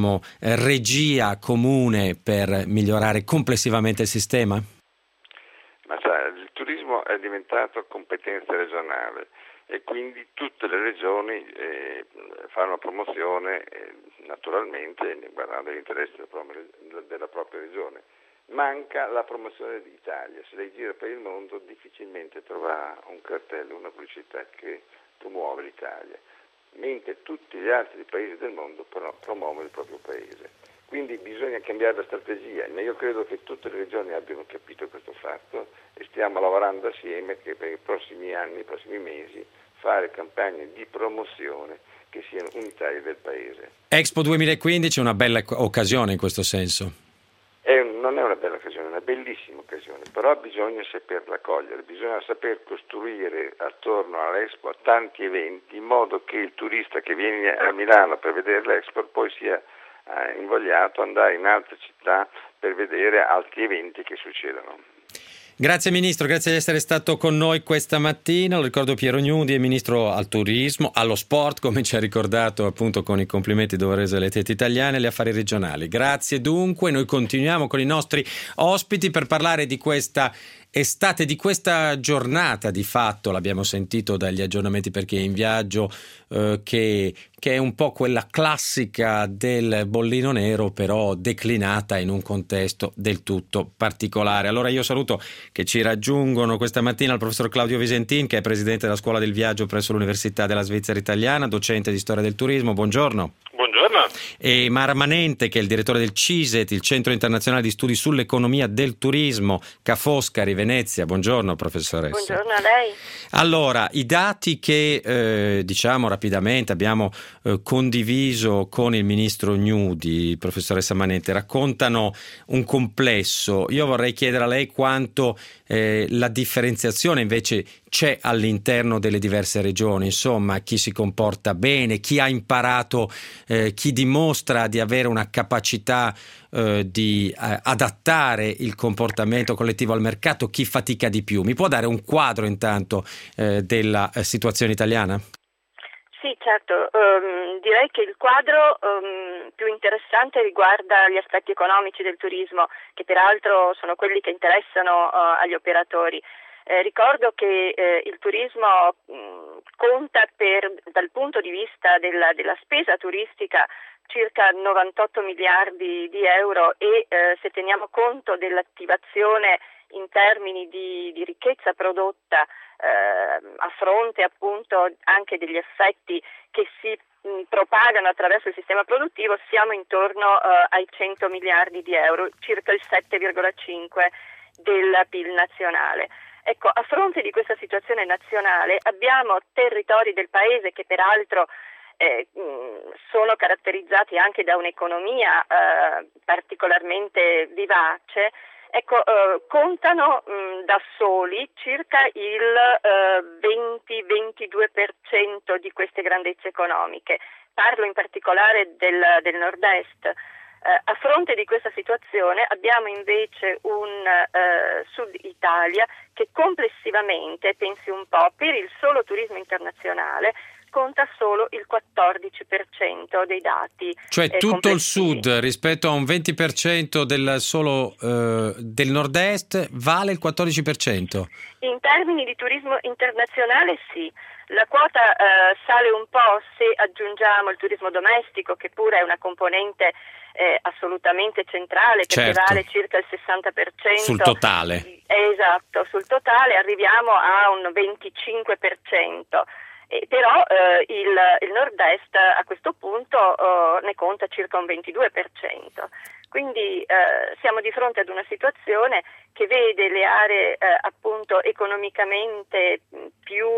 regia comune per migliorare complessivamente il sistema? Ma il turismo è diventato competenza regionale e quindi tutte le regioni fanno promozione naturalmente guardando gli interessi della propria regione. Manca la promozione d'Italia. Se lei gira per il mondo difficilmente troverà un cartello, una pubblicità che promuove l'Italia, mentre tutti gli altri paesi del mondo promuovono il proprio paese. Quindi bisogna cambiare la strategia, ma io credo che tutte le regioni abbiano capito questo fatto e stiamo lavorando assieme che per i prossimi anni, i prossimi mesi, fare campagne di promozione che siano unitarie del Paese. Expo 2015 è una bella occasione in questo senso. Non è una bella occasione, è una bellissima occasione, però bisogna saperla cogliere, bisogna saper costruire attorno all'Expo tanti eventi in modo che il turista che viene a Milano per vedere l'Expo poi sia invogliato ad andare in altre città per vedere altri eventi che succedono. Grazie Ministro, grazie di essere stato con noi questa mattina. Lo ricordo, Piero Gnudi è Ministro al turismo, allo sport, come ci ha ricordato appunto con i complimenti doverosi alle atlete italiane, e agli affari regionali. Grazie dunque, noi continuiamo con i nostri ospiti per parlare di questa estate, di questa giornata di fatto, l'abbiamo sentito dagli aggiornamenti per chi è in viaggio, che è un po' quella classica del bollino nero, però declinata in un contesto del tutto particolare. Allora io saluto che ci raggiungono questa mattina il professor Claudio Visentin, che è presidente della Scuola del Viaggio presso l'Università della Svizzera Italiana, docente di storia del turismo. Buongiorno. Buongiorno. E Mara Manente, che è il direttore del CISET, il Centro Internazionale di Studi sull'Economia del Turismo, Ca' Foscari, Venezia. Buongiorno professoressa. Buongiorno a lei. Allora, i dati che diciamo rapidamente abbiamo condiviso con il ministro Gnudi, professoressa Manente, raccontano un complesso. Io vorrei chiedere a lei quanto la differenziazione invece c'è all'interno delle diverse regioni, insomma, chi si comporta bene, chi ha imparato, chi dimostra di avere una capacità di adattare il comportamento collettivo al mercato, chi fatica di più. Mi può dare un quadro intanto della situazione italiana? Sì, certo. Direi che il quadro più interessante riguarda gli aspetti economici del turismo, che peraltro sono quelli che interessano agli operatori. Ricordo che il turismo conta dal punto di vista della spesa turistica circa 98 miliardi di euro e se teniamo conto dell'attivazione in termini di ricchezza prodotta a fronte appunto anche degli effetti che si propagano attraverso il sistema produttivo, siamo intorno ai 100 miliardi di euro, circa il 7,5 del PIL nazionale. Ecco, a fronte di questa situazione nazionale abbiamo territori del paese che peraltro sono caratterizzati anche da un'economia particolarmente vivace, contano da soli circa il 20-22% di queste grandezze economiche. Parlo in particolare del nord-est. A fronte di questa situazione abbiamo invece un Sud Italia che complessivamente, pensi un po', per il solo turismo internazionale conta solo il 14% dei dati. Cioè tutto il sud rispetto a un 20% del solo del nord-est vale il 14%? In termini di turismo internazionale sì. La quota sale un po' se aggiungiamo il turismo domestico, che pure è una componente assolutamente centrale, perché vale circa il 60%. Sul totale. Esatto, sul totale arriviamo a un 25%. Però il nord-est a questo punto ne conta circa un 22%. Quindi siamo di fronte ad una situazione che vede le aree appunto economicamente più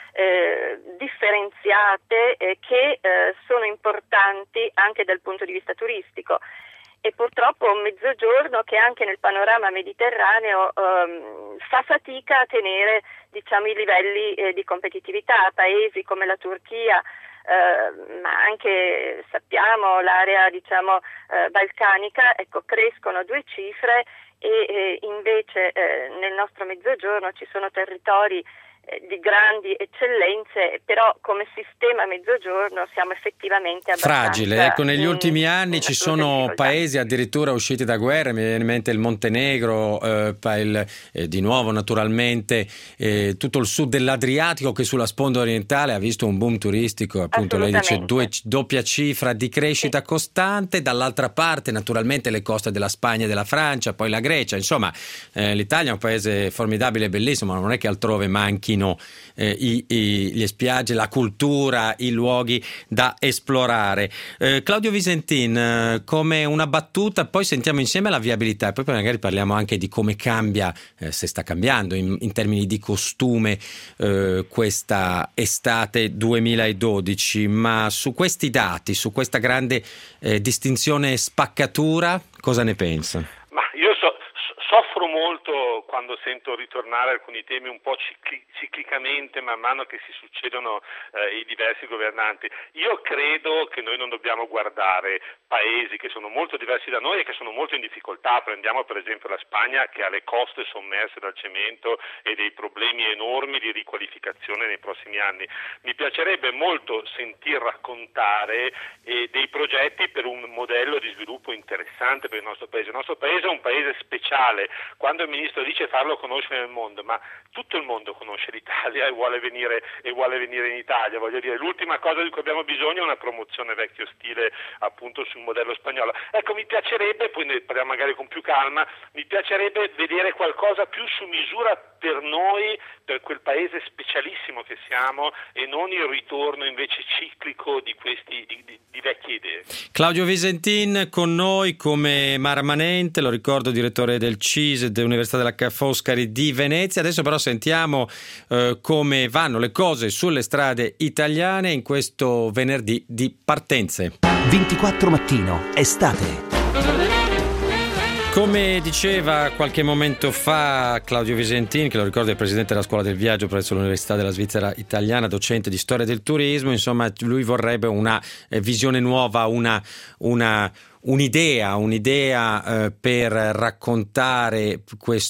differenziate che sono importanti anche dal punto di vista turistico. E purtroppo un mezzogiorno che anche nel panorama mediterraneo fa fatica a tenere, diciamo, i livelli di competitività. Paesi come la Turchia, ma anche sappiamo l'area, diciamo, balcanica, crescono a 2 cifre e invece nel nostro mezzogiorno ci sono territori di grandi eccellenze, però come sistema mezzogiorno siamo effettivamente abbastanza fragile. Ecco, negli ultimi anni ci sono paesi addirittura usciti da guerra, mi viene in mente il Montenegro, di nuovo naturalmente tutto il sud dell'Adriatico, che sulla sponda orientale ha visto un boom turistico, appunto lei dice doppia cifra di crescita costante, dall'altra parte naturalmente le coste della Spagna e della Francia, poi la Grecia, insomma l'Italia è un paese formidabile e bellissimo, ma non è che altrove manchino le spiagge, la cultura, i luoghi da esplorare. Claudio Visentin, come una battuta, poi sentiamo insieme la viabilità e poi magari parliamo anche di come cambia, se sta cambiando in termini di costume questa estate 2012, ma su questi dati, su questa grande distinzione spaccatura, cosa ne pensa? Ma io soffro molto quando sento ritornare alcuni temi un po' ciclicamente man mano che si succedono i diversi governanti. Io credo che noi non dobbiamo guardare paesi che sono molto diversi da noi e che sono molto in difficoltà. Prendiamo per esempio la Spagna, che ha le coste sommerse dal cemento e dei problemi enormi di riqualificazione nei prossimi anni. Mi piacerebbe molto sentir raccontare dei progetti per un modello di sviluppo interessante per il nostro paese. Il nostro paese è un paese speciale. Quando il ministro dice farlo conoscere nel mondo, ma tutto il mondo conosce l'Italia e vuole venire in Italia. Voglio dire, l'ultima cosa di cui abbiamo bisogno è una promozione vecchio stile appunto sul modello spagnolo. Ecco, mi piacerebbe, poi ne parliamo magari con più calma, mi piacerebbe vedere qualcosa più su misura per noi, per quel paese specialissimo che siamo, e non il ritorno invece ciclico di questi di vecchie idee. Claudio Visentin con noi come permanente, lo ricordo, direttore del CISE dell'Università della Ca' Foscari di Venezia. Adesso però sentiamo come vanno le cose sulle strade italiane in questo venerdì di partenze. 24 Mattino, estate. Come diceva qualche momento fa Claudio Visentin, che lo ricordo è il presidente della Scuola del Viaggio presso l'Università della Svizzera Italiana, docente di storia del turismo, insomma lui vorrebbe una visione nuova, un'idea per raccontare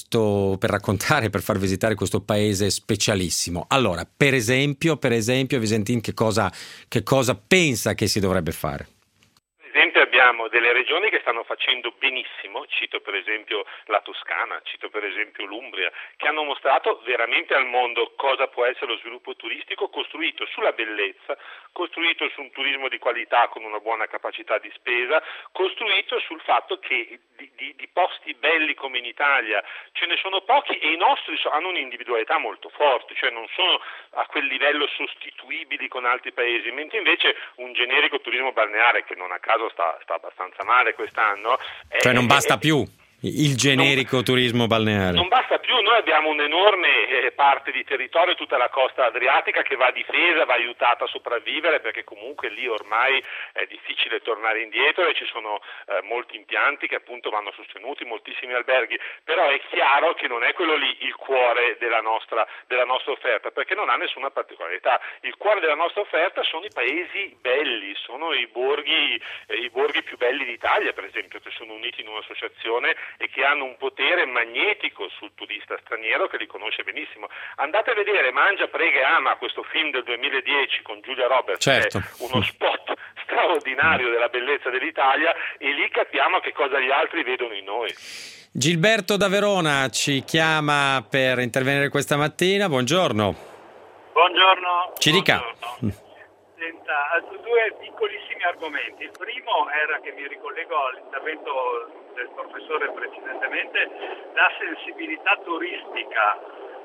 per far visitare questo paese specialissimo. Allora, per esempio Visentin che cosa pensa che si dovrebbe fare? Abbiamo delle regioni che stanno facendo benissimo, cito per esempio la Toscana, cito per esempio l'Umbria, che hanno mostrato veramente al mondo cosa può essere lo sviluppo turistico costruito sulla bellezza, costruito su un turismo di qualità con una buona capacità di spesa, costruito sul fatto che di posti belli come in Italia ce ne sono pochi e i nostri hanno un'individualità molto forte, cioè non sono a quel livello sostituibili con altri paesi, mentre invece un generico turismo balneare, che non a caso sta abbastanza male quest'anno. Cioè non basta più il generico turismo balneare. Non basta più, noi abbiamo un'enorme parte di territorio, tutta la costa adriatica, che va difesa, va aiutata a sopravvivere, perché comunque lì ormai è difficile tornare indietro e ci sono molti impianti che appunto vanno sostenuti, moltissimi alberghi, però è chiaro che non è quello lì il cuore della nostra offerta, perché non ha nessuna particolarità. Il cuore della nostra offerta sono i paesi belli, sono i borghi più belli d'Italia, per esempio, che sono uniti in un'associazione e che hanno un potere magnetico sul turista straniero che li conosce benissimo. Andate a vedere Mangia, Prega e Ama, questo film del 2010 con Julia Roberts, certo. È uno spot straordinario della bellezza dell'Italia, e lì capiamo che cosa gli altri vedono in noi. Gilberto da Verona ci chiama per intervenire questa mattina. Buongiorno. Buongiorno. Ci dica. Senta, due piccolissimi argomenti. Il primo era che mi ricollego all'intervento del professore precedentemente, la sensibilità turistica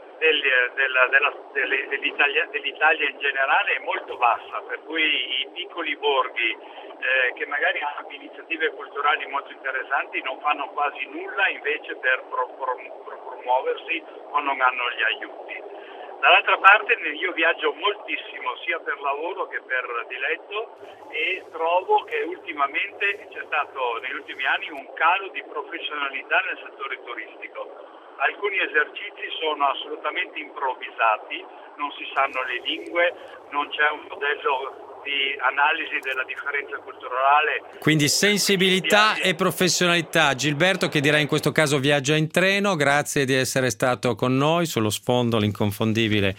dell'Italia in generale è molto bassa, per cui i piccoli borghi che magari hanno iniziative culturali molto interessanti non fanno quasi nulla invece per promuoversi o non hanno gli aiuti. Dall'altra parte io viaggio moltissimo sia per lavoro che per diletto, e trovo che ultimamente c'è stato negli ultimi anni un calo di professionalità nel settore turistico. Alcuni esercizi sono assolutamente improvvisati, non si sanno le lingue, non c'è un modello di analisi della differenza culturale. Quindi sensibilità e professionalità. Gilberto, che dirà in questo caso viaggia in treno, grazie di essere stato con noi sullo sfondo l'inconfondibile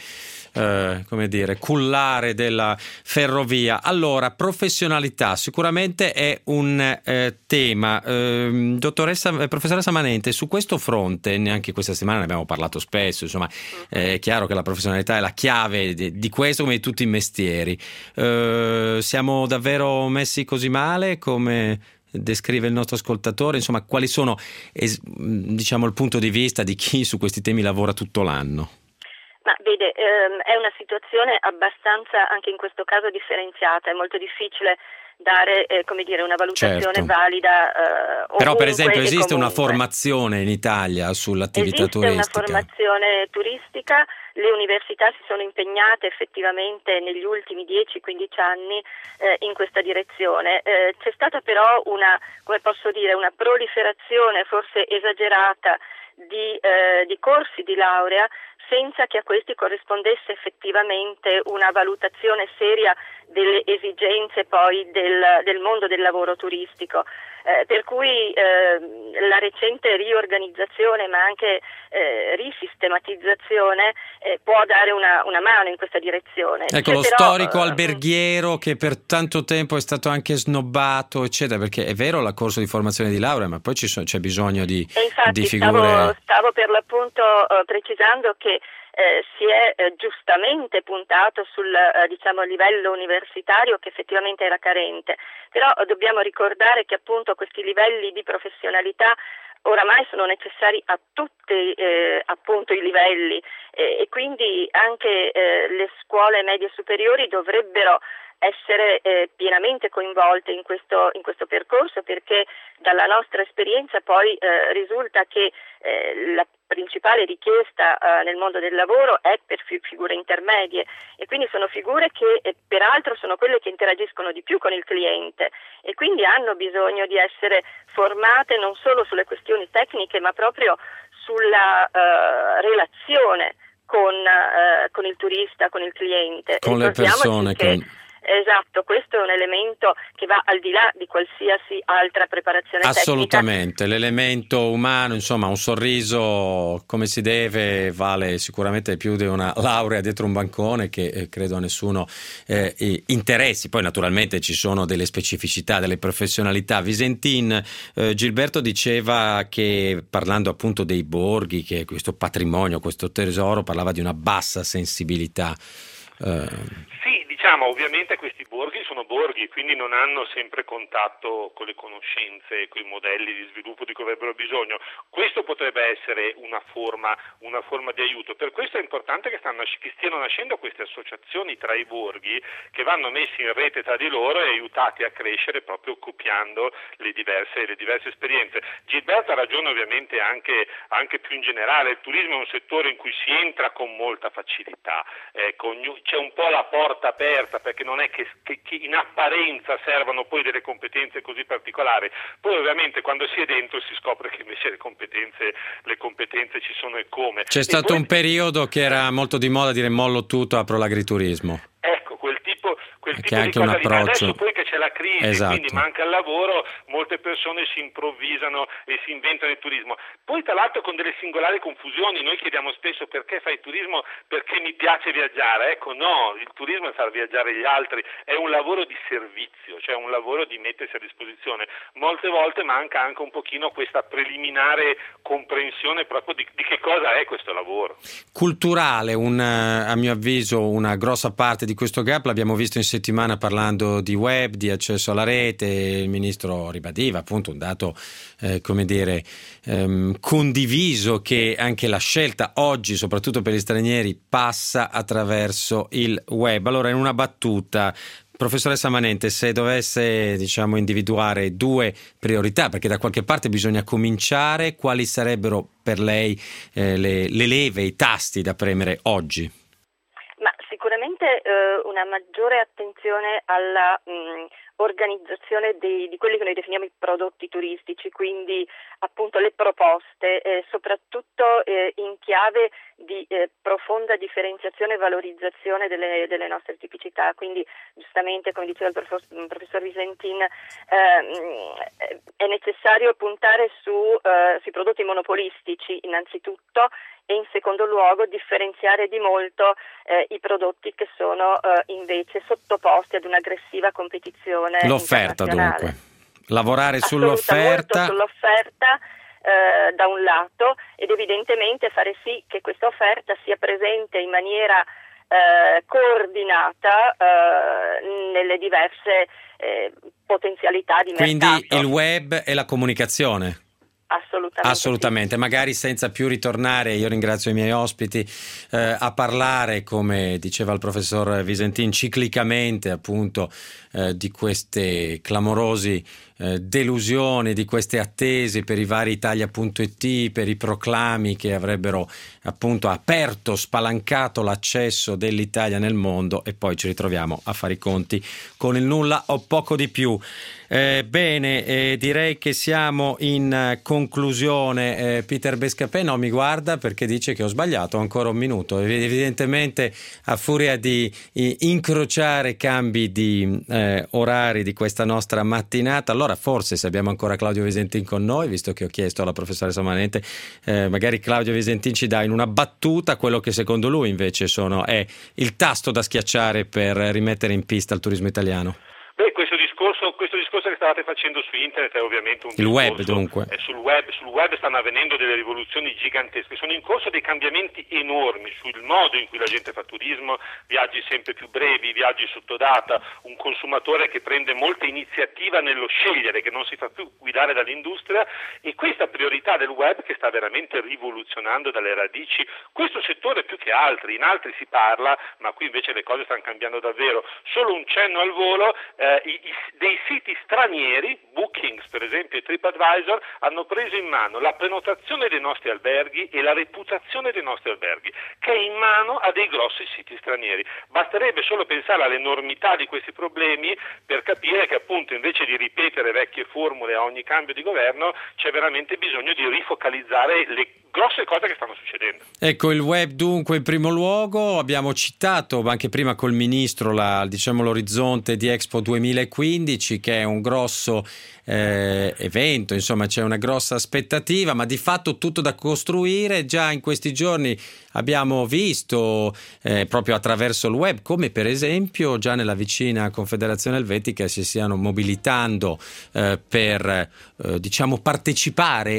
cullare della ferrovia. Allora, professionalità sicuramente è un tema. Professoressa Manente, su questo fronte, neanche questa settimana ne abbiamo parlato spesso, insomma, è chiaro che la professionalità è la chiave di questo come di tutti i mestieri. Siamo davvero messi così male come descrive il nostro ascoltatore? Insomma, quali sono il punto di vista di chi su questi temi lavora tutto l'anno? Ma vede, è una situazione abbastanza, anche in questo caso, differenziata. È molto difficile dare una valutazione certo. valida. Però per esempio esiste una formazione in Italia sull'attività turistica? Esiste una formazione turistica, le università si sono impegnate effettivamente negli ultimi 10-15 anni in questa direzione. C'è stata però una proliferazione forse esagerata di corsi di laurea senza che a questi corrispondesse effettivamente una valutazione seria delle esigenze poi del mondo del lavoro turistico. Per cui la recente riorganizzazione ma anche risistematizzazione può dare una mano in questa direzione. Ecco, lo storico alberghiero che per tanto tempo è stato anche snobbato, eccetera, perché è vero la corso di formazione di laurea, ma poi c'è bisogno di figure. Stavo per l'appunto precisando che si è giustamente puntato sul livello universitario che effettivamente era carente, però dobbiamo ricordare che appunto questi livelli di professionalità oramai sono necessari a tutti appunto i livelli e quindi anche le scuole medie superiori dovrebbero essere pienamente coinvolte in questo percorso, perché dalla nostra esperienza poi risulta che la principale richiesta nel mondo del lavoro è per figure intermedie e quindi sono figure che peraltro sono quelle che interagiscono di più con il cliente e quindi hanno bisogno di essere formate non solo sulle questioni tecniche ma proprio sulla relazione con il turista, con il cliente. Con le persone. Esatto, questo è un elemento che va al di là di qualsiasi altra preparazione assolutamente, tecnica. L'elemento umano, insomma, un sorriso come si deve vale sicuramente più di una laurea dietro un bancone che credo a nessuno interessi. Poi naturalmente ci sono delle specificità, delle professionalità. Visentin, Gilberto diceva che parlando appunto dei borghi, che questo patrimonio, questo tesoro, parlava di una bassa sensibilità. Sì, ovviamente questi borghi sono borghi, quindi non hanno sempre contatto con le conoscenze, con i modelli di sviluppo di cui avrebbero bisogno. Questo potrebbe essere una forma di aiuto. Per questo è importante che stiano nascendo queste associazioni tra i borghi che vanno messi in rete tra di loro e aiutati a crescere proprio copiando le diverse esperienze. Gilberto ha ragione ovviamente anche più in generale. Il turismo è un settore in cui si entra con molta facilità, c'è un po' la porta aperta perché non è che in apparenza servano poi delle competenze così particolari, poi ovviamente quando si è dentro si scopre che invece le competenze ci sono e come. C'è stato un periodo che era molto di moda dire mollo tutto, apro l'agriturismo. Ecco, quel tipo che è anche di un cosa approccio. Adesso poi che c'è la crisi, esatto. Quindi manca il lavoro, molte persone si improvvisano e si inventano il turismo. Poi tra l'altro con delle singolari confusioni, noi chiediamo spesso perché fai turismo, perché mi piace viaggiare. Ecco, no, il turismo è far viaggiare gli altri, è un lavoro di servizio, cioè un lavoro di mettersi a disposizione. Molte volte manca anche un pochino questa preliminare comprensione proprio di che cosa è questo lavoro. Culturale, a mio avviso una grossa parte di questo gap l'abbiamo visto in settimana parlando di web, di accesso alla rete. Il ministro ribadiva appunto un dato condiviso, che anche la scelta oggi soprattutto per gli stranieri passa attraverso il web. Allora, in una battuta, professoressa Manente, se dovesse individuare due priorità, perché da qualche parte bisogna cominciare, quali sarebbero per lei le leve, i tasti da premere oggi? Ma sicuramente una maggiore attenzione alla organizzazione di quelli che noi definiamo i prodotti turistici, quindi appunto le proposte, soprattutto in chiave di profonda differenziazione e valorizzazione delle nostre tipicità. Quindi giustamente, come diceva il professor Visentin, è necessario puntare sui prodotti monopolistici innanzitutto, e in secondo luogo differenziare di molto i prodotti che sono invece sottoposti ad un'aggressiva competizione. L'offerta dunque, lavorare sull'offerta da un lato, ed evidentemente fare sì che questa offerta sia presente in maniera coordinata nelle diverse potenzialità di mercato. Quindi il web e la comunicazione. Assolutamente, sì. Magari senza più ritornare, io ringrazio i miei ospiti, a parlare, come diceva il professor Visentin, ciclicamente appunto di questi clamorosi delusioni, di queste attese per i vari Italia.it, per i proclami che avrebbero appunto aperto, spalancato l'accesso dell'Italia nel mondo, e poi ci ritroviamo a fare i conti con il nulla o poco di più. Bene, direi che siamo in conclusione. Peter Bescapè no, mi guarda perché dice che ho sbagliato, ancora un minuto. Evidentemente, a furia di incrociare cambi di orari di questa nostra mattinata, allora forse, se abbiamo ancora Claudio Visentin con noi, visto che ho chiesto alla professoressa Manente, magari Claudio Visentin ci dà in una battuta quello che secondo lui invece è il tasto da schiacciare per rimettere in pista il turismo italiano. Beh, questo discorso che stavate facendo su internet è ovviamente un discorso. Web, dunque. Sul web stanno avvenendo delle rivoluzioni gigantesche, sono in corso dei cambiamenti enormi sul modo in cui la gente fa turismo, viaggi sempre più brevi, viaggi sotto data, un consumatore che prende molta iniziativa nello scegliere, che non si fa più guidare dall'industria, e questa priorità del web che sta veramente rivoluzionando dalle radici questo settore più che altri. In altri si parla, ma qui invece le cose stanno cambiando davvero. Solo un cenno al volo, dei siti stranieri, Bookings per esempio e TripAdvisor, hanno preso in mano la prenotazione dei nostri alberghi e la reputazione dei nostri alberghi, che è in mano a dei grossi siti stranieri. Basterebbe solo pensare all'enormità di questi problemi per capire che appunto invece di ripetere vecchie formule a ogni cambio di governo c'è veramente bisogno di rifocalizzare le grosse cose che stanno succedendo. Ecco, il web dunque in primo luogo. Abbiamo citato anche prima col ministro l'orizzonte di Expo 2015, che è un grosso evento, insomma c'è una grossa aspettativa, ma di fatto tutto da costruire. Già in questi giorni abbiamo visto proprio attraverso il web come per esempio già nella vicina Confederazione Elvetica si stiano mobilitando per partecipare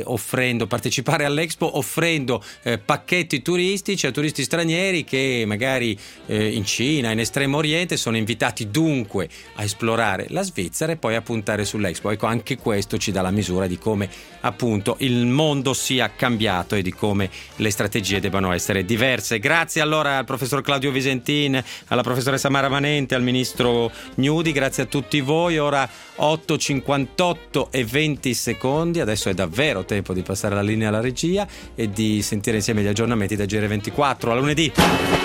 all'Expo, offrendo pacchetti turistici a turisti stranieri che magari in Cina, in Estremo Oriente, sono invitati dunque a esplorare la Svizzera e poi a puntare sull'Expo. Ecco, anche questo ci dà la misura di come appunto il mondo sia cambiato e di come le strategie debbano essere diverse. Grazie allora al professor Claudio Visentin, alla professoressa Mara Manente, al ministro Gnudi, grazie a tutti voi. Ora 8:58 e 20 secondi, adesso è davvero tempo di passare la linea alla regia e di sentire insieme gli aggiornamenti da GR24. A lunedì.